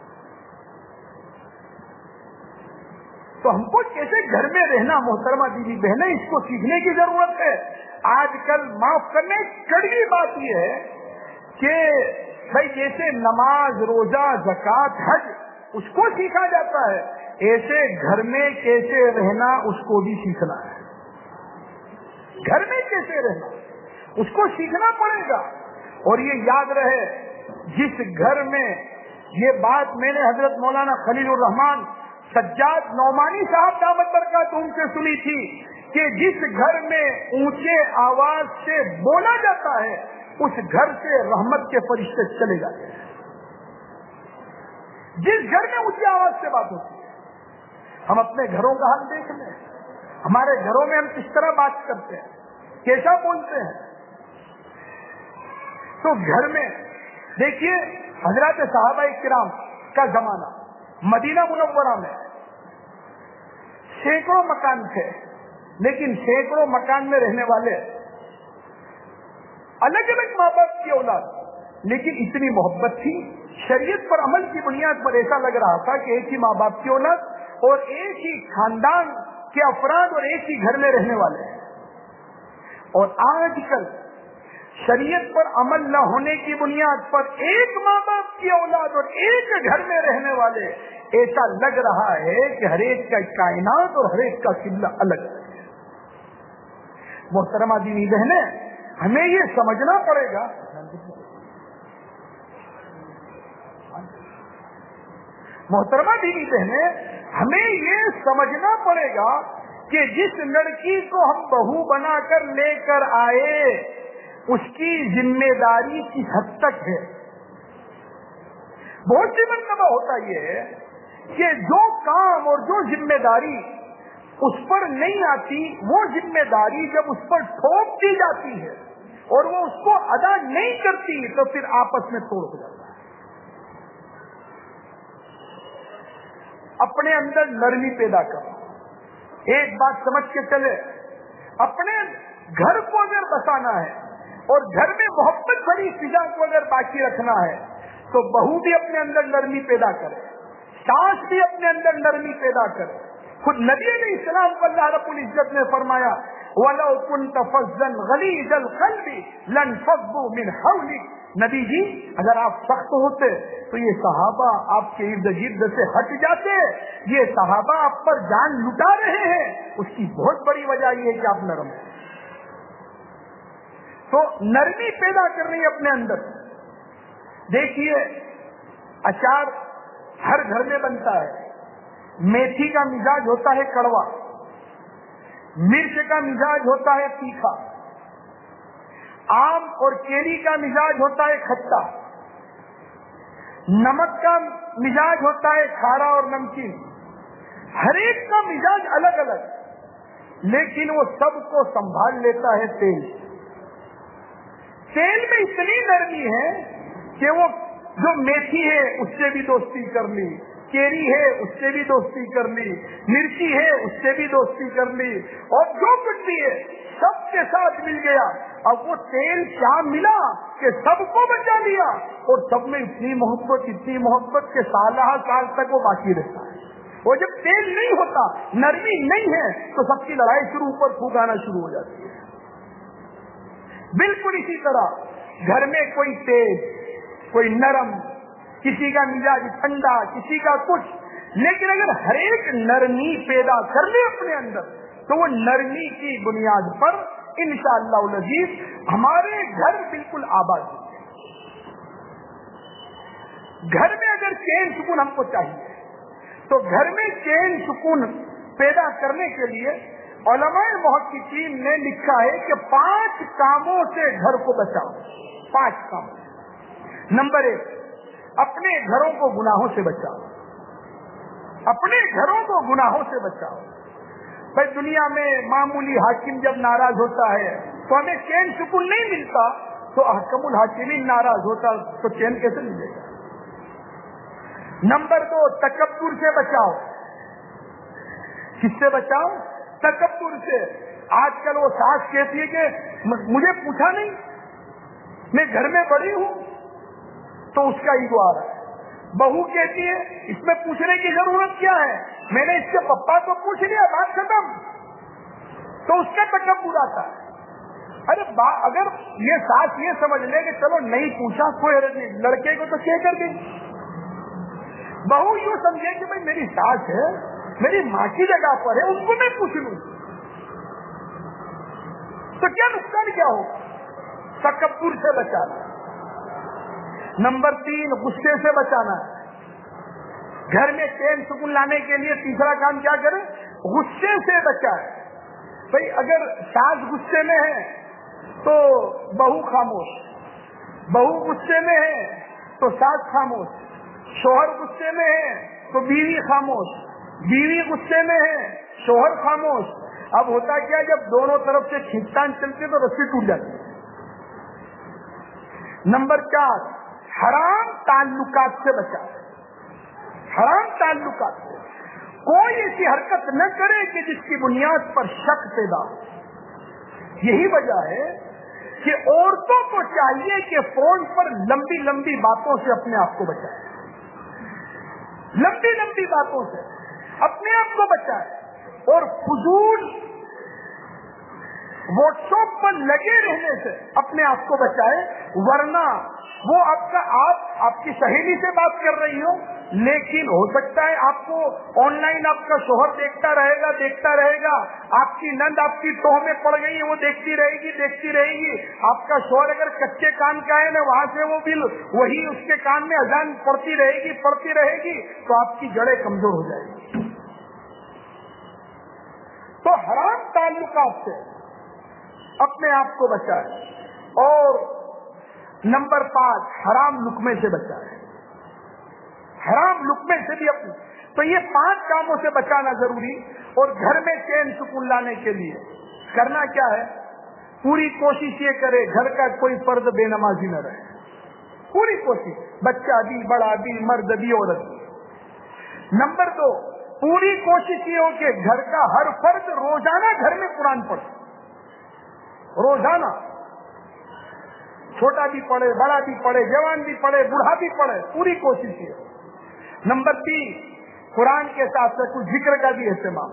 تو ہم کو کیسے گھر میں رہنا، محترمہ دیدی بہنیں، اس کو سیکھنے کی ضرورت ہے. آج کل معاف کرنے کڑوی بات یہ ہے کہ بھائی جیسے نماز، روزہ، زکوٰۃ، حج اس کو سیکھا جاتا ہے، ایسے گھر میں کیسے رہنا اس کو بھی سیکھنا ہے. گھر میں کیسے رہنا اس کو سیکھنا پڑے گا. اور یہ یاد رہے، جس گھر میں یہ بات میں نے حضرت مولانا خلیل الرحمان سجاد نعمانی صاحب دامت برکاتہم سے سنی تھی کہ جس گھر میں اونچے آواز سے بولا جاتا ہے اس گھر سے رحمت کے فرشتے چلے جاتے ہیں. جس گھر میں اونچی آواز سے بات ہوتی ہے. ہم اپنے گھروں کا حال دیکھ لیں. ہمارے گھروں میں ہم کس طرح بات کرتے ہیں، کیسا بولتے ہیں. تو گھر میں دیکھیے حضرات صحابہ کرام کا زمانہ، مدینہ منورہ میں سینکڑوں مکان تھے، لیکن سینکڑوں مکان میں رہنے والے الگ الگ ماں باپ کی اولاد، لیکن اتنی محبت تھی. شریعت پر عمل کی بنیاد پر ایسا لگ رہا تھا کہ ایک ہی ماں باپ کی اولاد اور ایک ہی خاندان کے افراد اور ایک ہی گھر میں رہنے والے ہیں. اور آج کل شریعت پر عمل نہ ہونے کی بنیاد پر ایک ماں باپ کی اولاد اور ایک گھر میں رہنے والے، ایسا لگ رہا ہے کہ ہر ایک کا کائنات اور ہر ایک کا قبلہ الگ ہے. محترمہ دینی بہنیں، ہمیں یہ سمجھنا پڑے گا، محترمہ دینی بہنیں ہمیں یہ سمجھنا پڑے گا کہ جس لڑکی کو ہم بہو بنا کر لے کر آئے اس کی ذمہ داری کس حد تک ہے. بہت سی مرتبہ ہوتا یہ ہے کہ جو کام اور جو ذمہ داری اس پر نہیں آتی، وہ ذمہ داری جب اس پر ٹھوک دی جاتی ہے اور وہ اس کو ادا نہیں کرتی تو پھر آپس میں توڑ ہو جاتا ہے. اپنے اندر نرمی پیدا کرو. ایک بات سمجھ کے چلے، اپنے گھر کو اگر بسانا ہے اور گھر میں محبت بھری فضا کو اگر باقی رکھنا ہے تو بہو بھی اپنے اندر نرمی پیدا کرے، ساس بھی اپنے اندر نرمی پیدا کرے. خود نبی علیہ السلام کو اللہ رب العزت نے فرمایا وَلَوْ كُنْتَ فَظًّا غَلِيظَ الْقَلْبِ لَانفَضُّوا مِنْ حَوْلِكَ. نبی جی اگر آپ سخت ہوتے تو یہ صحابہ آپ کے ارد گرد سے ہٹ جاتے. یہ صحابہ آپ پر جان لٹا رہے ہیں، اس کی بہت بڑی وجہ یہ ہے کہ آپ نرم ہیں. تو نرمی پیدا کرنی اپنے اندر. دیکھیے اچار ہر گھر میں بنتا ہے. میتھی کا مزاج ہوتا ہے کڑوا، مرچ کا مزاج ہوتا ہے تیکھا، آم اور کیری کا مزاج ہوتا ہے کھٹا، نمک کا مزاج ہوتا ہے کھارا اور نمکین. ہر ایک کا مزاج الگ الگ، لیکن وہ سب کو سنبھال لیتا ہے تیل. تیل میں اتنی نرمی ہے کہ وہ جو میتھی ہے اس سے بھی دوستی کر لی، केरी है उससे भी दोस्ती कर ली, मिर्ची है उससे भी दोस्ती कर ली, और जो कुछ भी है सबके साथ मिल गया। अब वो तेल क्या मिला कि सबको बचा लिया, और सब में इतनी मोहब्बत के साल तक वो बाकी रहता है। वो जब तेल नहीं होता, नरमी नहीं है, तो सबकी लड़ाई शुरू ऊपर फूंक आना शुरू हो जाती है। बिल्कुल इसी तरह घर में कोई तेज, कोई नरम, किसी का मिजाज ठंडा, किसी का कुछ, लेकिन अगर हर एक नरमी पैदा कर ले अपने अंदर, तो वो नरमी की बुनियाद पर इंशाअल्लाह अज़ीज हमारे घर बिल्कुल आबाद होंगे। घर में अगर चैन सुकून हमको चाहिए, तो घर में चैन सुकून पैदा करने के लिए उलमाए मुहक्किकीन ने लिखा है कि 5 कामों से घर को बचाओ। 5 काम। नंबर 1, अपने घरों को गुनाहों से बचाओ। अपने घरों को गुनाहों से बचाओ। भाई दुनिया में मामूली हाकिम जब नाराज होता है तो हमें चैन सुकून नहीं मिलता, तो अहकमुल हाकिमीन नाराज होता तो चैन कैसे मिलेगा। नंबर 2, तकब्बुर से बचाओ। किससे बचाओ? तकब्बुर से। आजकल वो सास कहती है कि मुझे पूछा नहीं, मैं घर में बड़ी हूं, तो उसका ईगो आ रहा है। बहू कहती है इसमें पूछने की जरूरत क्या है, मैंने इसके पप्पा को पूछ लिया, बात खत्म, तो उसका तकब्बुर आता है। अरे अगर ये सास ये समझ ले कि चलो नहीं पूछा कोई हर्ज नहीं, लड़के को तो कह कर गई, बहू यूं समझे कि भाई मेरी सास है, मेरी माँ की जगह पर है, उनको मैं पूछ लूं, तो क्या नुकसान क्या हो। तकब्बुर से बचाना। नंबर 3, गुस्से से बचाना है। घर में चैन सुकून लाने के लिए तीसरा काम क्या करें? गुस्से से बचाए। भाई अगर सास गुस्से में है तो बहू खामोश, बहू गुस्से में है तो सास खामोश, शोहर गुस्से में है तो बीवी खामोश, बीवी गुस्से में है शोहर खामोश। अब होता क्या, जब दोनों तरफ से खींचतान चलती तो रस्सी टूट जाती है। नंबर 4, हराम ताल्लुकात से बचाए। हराम ताल्लुकात से कोई ऐसी हरकत न करे कि जिसकी बुनियाद पर शक पैदा हो। यही वजह है कि औरतों को चाहिए कि फोन पर लंबी लंबी बातों से अपने आप को बचाए, लंबी लंबी बातों से अपने आप को बचाए, और फजूल व्हाट्सएप पर लगे रहने से अपने आप को बचाए। वरना वो आपकी सहेली से बात कर रही हो, लेकिन हो सकता है आपको ऑनलाइन आपका शोहर देखता रहेगा, आपकी नंद आपकी टोह में पड़ गई है, वो देखती रहेगी। आपका शोहर अगर कच्चे कान का है ना, वहां से वो बिल वही उसके कान में अजान पड़ती रहेगी, तो आपकी जड़ें कमजोर हो जाएगी। तो हराम ताल्लुकात से अपने आप को बचाए। और नंबर 5, हराम लुक्मे से बचाए। हराम लुक्मे से भी अपने, तो ये 5 कामों से बचाना जरूरी। और घर में चैन सुकून लाने के लिए करना क्या है? पूरी कोशिश ये करे घर का कोई फर्द बेनमाजी न रहे, पूरी कोशिश, बच्चा भी, बड़ा भी, मर्द भी, औरत भी। नंबर 2, पूरी कोशिश ये हो कि घर का हर फर्द रोजाना घर में कुरान पढ़े, रोजाना, छोटा भी पढ़े, बड़ा भी पढ़े, जवान भी पढ़े, बूढ़ा भी पढ़े, पूरी कोशिश है। नंबर 3, कुरान के साथ साथ कुछ जिक्र का भी इस्तेमाल।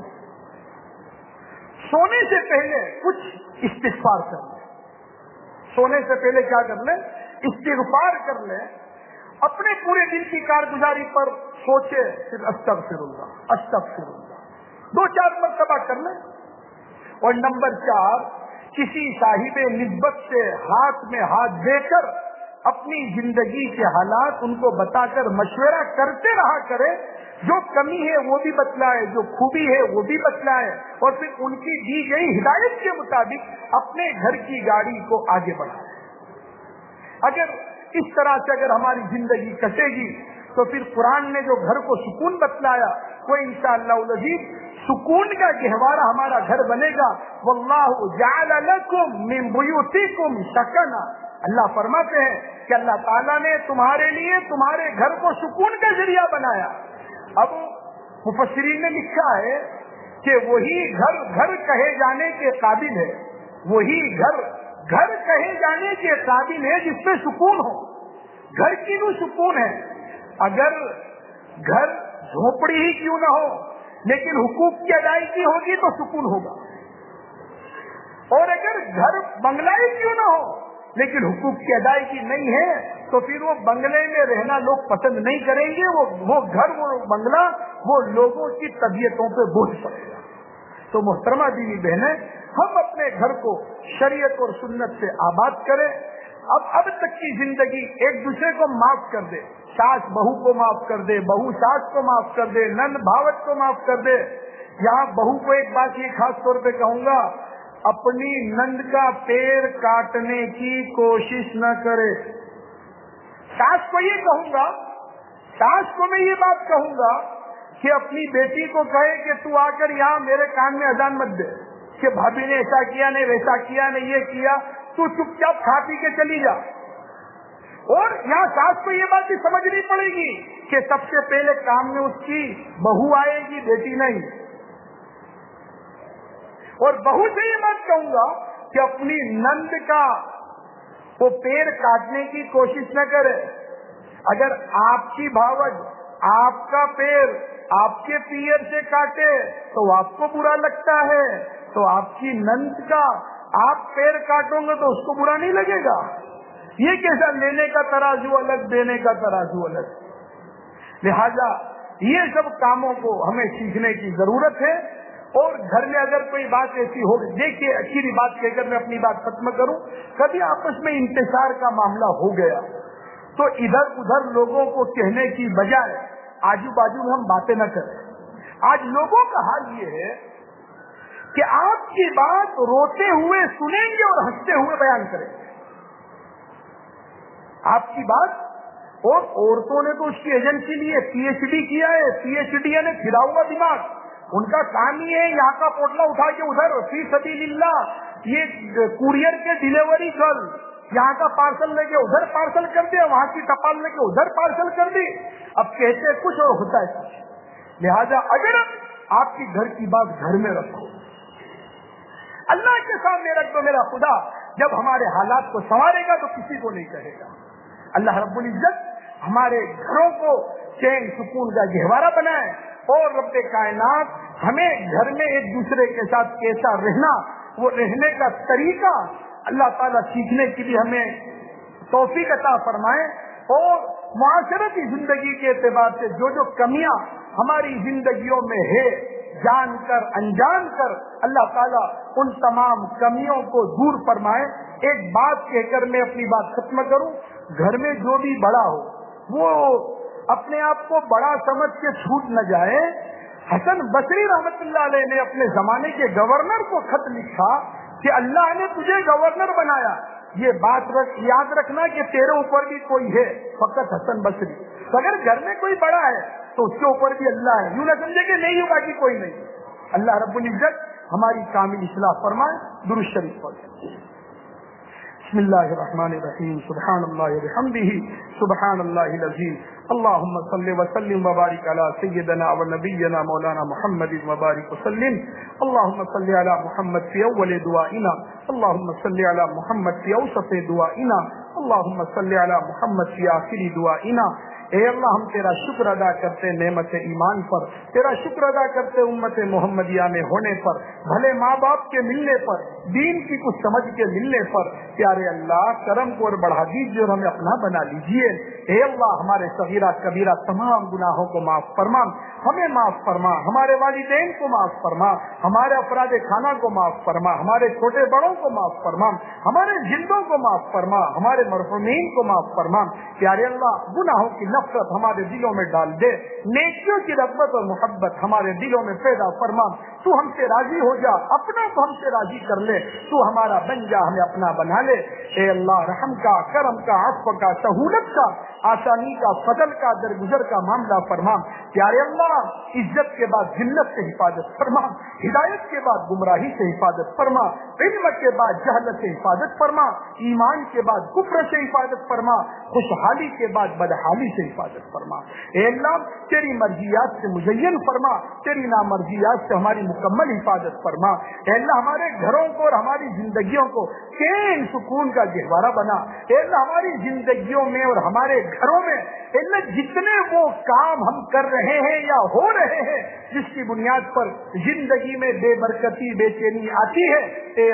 सोने से पहले कुछ इस्तिग़फ़ार कर ले, सोने से पहले क्या कर ले? इस्तिग़फ़ार कर ले। अपने पूरे दिन की कारगुजारी पर सोचे, फिर अस्तग़फ़िरुल्लाह, 2-4 मरतबा कर ले। और नंबर 4, किसी साहिबे निस्बत से हाथ में हाथ देकर अपनी जिंदगी के हालात उनको बताकर मशवरा करते रहा करे। जो कमी है वो भी बतलाए, जो खूबी है वो भी बतलाए, और फिर उनकी दी गई हिदायत के मुताबिक अपने घर की गाड़ी को आगे बढ़ाए। अगर इस तरह से अगर हमारी जिंदगी कटेगी तो फिर कुरान ने जो घर को सुकून बतलाया वो इंशाअल्लाह अज़ीज़ सुकून का गहवारा हमारा घर बनेगा। वल्लाहु जअल लकुम मिन बुयूतिकुम सकना, अल्लाह फरमाते हैं कि अल्लाह ताला ने तुम्हारे लिए तुम्हारे घर को सुकून का जरिया बनाया। اب मुफस्सिरीन ने लिखा है कि वही घर घर कहे जाने के काबिल है, वही घर घर कहे जाने के काबिल है जिसमें सुकून हो। घर की भी सुकून है, अगर घर झोपड़ी ही क्यों ना हो लेकिन हुकूक की अदायगी होगी तो सुकून होगा, और अगर घर बंगला ही क्यों ना हो लेकिन हुकूक की अदायगी नहीं है तो फिर वो बंगले में रहना लोग पसंद नहीं करेंगे, वो घर वो बंगला वो लोगों की तबीयतों पे बोझ पड़ेगा। तो मोहतरमा दीनी बहनें, हम अपने घर को शरीयत और सुन्नत से आबाद करें। अब तक की जिंदगी एक दूसरे को माफ कर दे, सास बहू को माफ कर दे, बहू सास को माफ कर दे, नंद भावत को माफ कर दे। यहाँ बहू को एक बात ये खास तौर पे कहूंगा, अपनी नंद का पैर काटने की कोशिश न करे। सास को ये कहूंगा, सास को मैं ये बात कहूंगा कि अपनी बेटी को कहे कि तू आकर यहाँ मेरे कान में अजान मत दे कि भाभी ने ऐसा किया नहीं, वैसा किया नहीं, ये किया, तू चुपचाप खा पी के चली जा। और यहाँ सास को ये बात भी समझनी पड़ेगी कि सबसे पहले काम में उसकी बहू आएगी, बेटी नहीं। और बहू से ये बात कहूंगा कि अपनी नंद का वो पैर काटने की कोशिश न करे। अगर आपकी भावज आपका पैर आपके पियर से काटे तो आपको बुरा लगता है, तो आपकी नंद का आप पैर काटोगे तो उसको बुरा नहीं लगेगा। ये कैसा लेने का तराजू अलग, देने का तराजू अलग। लिहाजा ये सब कामों को हमें सीखने की जरूरत है। और घर में अगर कोई बात ऐसी हो, देखिए आखिरी बात कहकर मैं अपनी बात खत्म करूं, कभी आपस में इंतजार का मामला हो गया तो इधर उधर लोगों को कहने की बजाय आजू बाजू में हम बातें न करें। आज लोगों का हाल ये है कि आपकी बात रोते हुए सुनेंगे और हंसते हुए बयान करेंगे आपकी बात। और औरतों ने तो उसकी एजेंसी ली है, पीएचडी किया है, पीएचडी यानी फिरा हुआ दिमाग। उनका काम ही है यहाँ का पोटला उठा के उधर फी सबिलिल्लाह ये कुरियर के डिलीवरी कर, यहाँ का पार्सल लेके उधर पार्सल कर दे, वहाँ की टपाल लेके उधर पार्सल कर दी। अब कहते कुछ और होता है कुछ। लिहाजा अगर आपकी घर की बात घर में रखो, अल्लाह के सामने रख दो, मेरा खुदा जब हमारे हालात को संवारेगा तो किसी को नहीं कहेगा। अल्लाह रब्बुल इज्जत हमारे घरों को चैन सुकून का गहवारा बनाए और रब्बे कायनात हमें घर में एक दूसरे के साथ कैसा रहना, वो रहने का तरीका अल्लाह ताला सीखने के लिए हमें तौफीक अता फरमाए। और मुआशरती जिंदगी के एतबार से जो जो कमियां हमारी जिंदगियों में है, जानकर अनजान कर अल्लाह ताला उन तमाम कमियों को दूर फरमाए। एक बात कहकर मैं अपनी बात खत्म करूं, घर में जो भी बड़ा हो वो अपने आप को बड़ा समझ के छूट न जाए। हसन बसरी रहमतुल्लाह अलैह ने अपने जमाने के गवर्नर को खत लिखा कि अल्लाह ने तुझे गवर्नर बनाया, ये बात याद रखना कि तेरे ऊपर भी कोई है, फकत हसन बसरी। तो अगर घर में कोई बड़ा है तो उसके ऊपर भी अल्लाह है, यूं न समझे कि नहीं होगा कि कोई नहीं। अल्लाह रब्बुल इज्जत हमारी कामिल इस्लाह फरमाए। दुरूद शरीफ पढ़ें। बिस्मिल्लाहिर्रहमानिर्रहीम। सुब्हानल्लाहि व बिहम्दिही सुब्हानल्लाहिल अज़ीम। अल्लाहुम्मा सल्लि व सल्लिम व बारिक अला सय्यिदना व नबिय्यना मौलाना मुहम्मदिन व बारिक व सल्लिम। अल्लाहुम्मा सल्लि अला मुहम्मद फी अव्वल दुआइना, अल्लाहुम्मा सल्लि अला मुहम्मद फी औसत दुआइना, अल्लाहुम्मा सल्लि अला मुहम्मद फी आखिरी दुआइना। ए अल्लाह, हम तेरा शुक्र अदा करते नेमत ईमान पर, तेरा शुक्र अदा करते उम्मत मोहम्मदिया में होने पर, भले माँ बाप के मिलने पर, दीन की कुछ समझ के मिलने पर। प्यारे अल्लाह, करम को और बढ़ा दीजिए और हमें अपना बना लीजिए। ए अल्लाह, हमारे सगीरा कबीरा तमाम गुनाहों को माफ फरमा, हमें माफ फरमा, हमारे वालिदैन को माफ फरमा, हमारे अपराध खाना को माफ फरमा, हमारे छोटे बड़ों को माफ फरमा, हमारे जिंदों को माफ फरमा, हमारे मरहुमीन को माफ फरमा। प्यारे अल्लाह, गुनाहों की नफरत हमारे दिलों में डाल दे, नेकियों की रग़बत और मोहब्बत हमारे दिलों में पैदा फरमा। तू हमसे राजी हो जा, अपना तो हमसे राजी कर ले, तू हमारा बन जा, हमें अपना बना ले। ए अल्लाह, रहम का, करम का, अफ़्व का, सहूलत का, आसानी का, फजल का, दरगुजर का मामला फरमा। प्यारे अल्लाह, اللہ عزت کے بعد ذلت سے حفاظت فرما، ہدایت کے بعد گمراہی سے حفاظت فرما، علم کے بعد جہالت سے حفاظت فرما، ایمان کے بعد کفر سے حفاظت فرما، خوشحالی کے بعد بدحالی سے حفاظت فرما۔ اے اللہ تیری مرضیات سے مزین فرما، تیری نامرضیات سے ہماری مکمل حفاظت فرما۔ اے اللہ ہمارے گھروں کو اور ہماری زندگیوں کو چین سکون کا گہوارہ بنا۔ اے اللہ ہماری زندگیوں میں اور ہمارے گھروں میں اے اللہ جتنے وہ کام ہم کر رہے ہیں یا ہو رہے ہیں جس کی بنیاد پر زندگی میں بے برکتی بے چینی آتی ہے، اے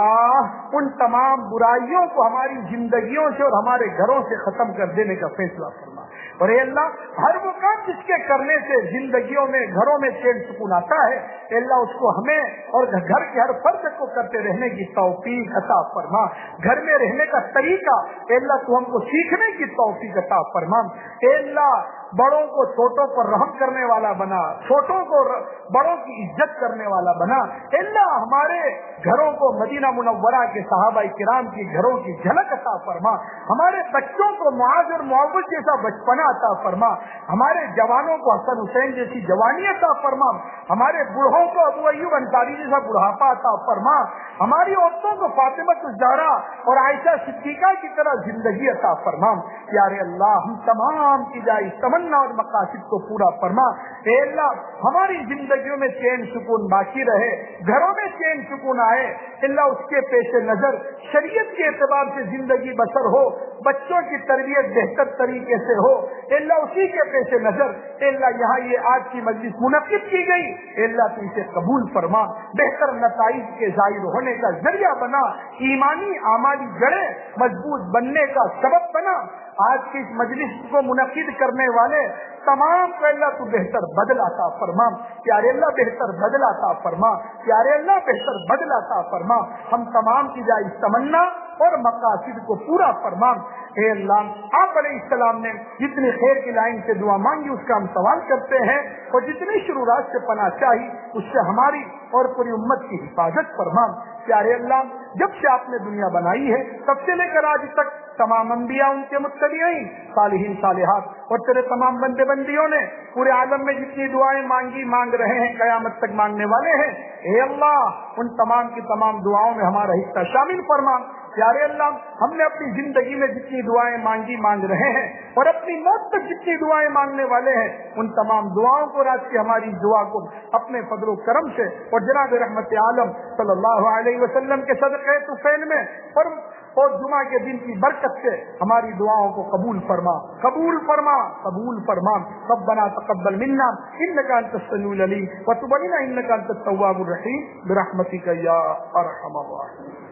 اللہ ان تمام برائیوں کو ہماری زندگیوں سے اور ہمارے گھروں سے ختم کر دینے کا فیصلہ فرما۔ اور اے اللہ ہر وہ کام جس کے کرنے سے زندگیوں میں گھروں میں چین سکون آتا ہے، اے اللہ اس کو ہمیں اور گھر کے ہر فرد کو کرتے رہنے کی توفیق عطا فرما۔ گھر میں رہنے کا طریقہ اے اللہ تو ہم کو سیکھنے کی توفیق عطا فرما۔ اے اللہ بڑوں کو چھوٹوں پر رحم کرنے والا بنا، چھوٹوں کو بڑوں کی عزت کرنے والا بنا۔ اے اللہ ہمارے گھروں کو مدینہ منورہ کے صحابہ کرام کی گھروں کی جھلک عطا فرما، ہمارے بچوں کو معاذ اور معوض جیسا بچپنا عطا فرما، ہمارے جوانوں کو حسن حسین جیسی جوانی عطا فرما، ہمارے بوڑھوں کو ابو ایوب انصاری جیسا بڑھاپا عطا فرما، ہماری عورتوں کو فاطمہ الزہرا اور عائشہ صدیقہ کی طرح زندگی عطا فرما۔ پیارے اللہ ہم تمام کی جائز تمنا اور مقاصد کو پورا فرما۔ اے اللہ ہماری زندگیوں میں چین سکون باقی رہے، گھروں میں چین سکون آئے، اللہ اس کے پیش نظر شریعت کے اعتبار سے زندگی بسر ہو، بچوں کی تربیت بہتر طریقے سے ہو، اللہ اسی کے پیش نظر اللہ یہاں یہ آج کی مجلس منعقد کی گئی، اللہ تو اسے قبول فرما، بہتر نتائج کے ظاہر ہونے کا ذریعہ بنا، ایمانی اعمالی جڑیں مضبوط بننے کا سبب بنا۔ آج کی اس مجلس کو منعقد کرنے والے تمام کو اللہ تو بہتر بدل عطا فرما۔ پیارے اللہ بہتر بدل عطا فرما، پیارے اللہ بہتر بدل عطا فرما، ہم تمام کی جائز تمنا اور مقاصد کو پورا فرما۔ اے اللہ آپ علیہ السلام نے جتنی خیر کی لائن سے دعا مانگی اس کا ہم سوال کرتے ہیں، اور جتنی شرورات سے پناہ چاہی اس سے ہماری اور پوری امت کی حفاظت فرما۔ پیارے اللہ جب سے آپ نے دنیا بنائی ہے تب سے لے کر آج تک تمام انبیاء ان کے متبعین صالحین صالحات اور تیرے تمام بندے بندیوں نے پورے عالم میں جتنی دعائیں مانگی مانگ رہے ہیں قیامت تک مانگنے والے ہیں، اے اللہ ان تمام کی تمام دعاؤں میں ہمارا حصہ شامل فرما۔ پیارے اللہ ہم نے اپنی زندگی میں جتنی دعائیں مانگی مانگ رہے ہیں اور اپنی موت تک جتنی دعائیں مانگنے والے ہیں ان تمام دعاؤں کو رات کی ہماری دعا کو اپنے فضل و کرم سے اور جناب رحمت عالم صلی اللہ علیہ وسلم کے صدقے طفیل میں اور جمعہ کے دن کی برکت سے ہماری دعاؤں کو قبول فرما، قبول فرما، قبول فرما۔ ربنا تقبل منا انك انت السميع العليم وتب علينا انك انت التواب الرحيم برحمتك يا ارحم الراحمين۔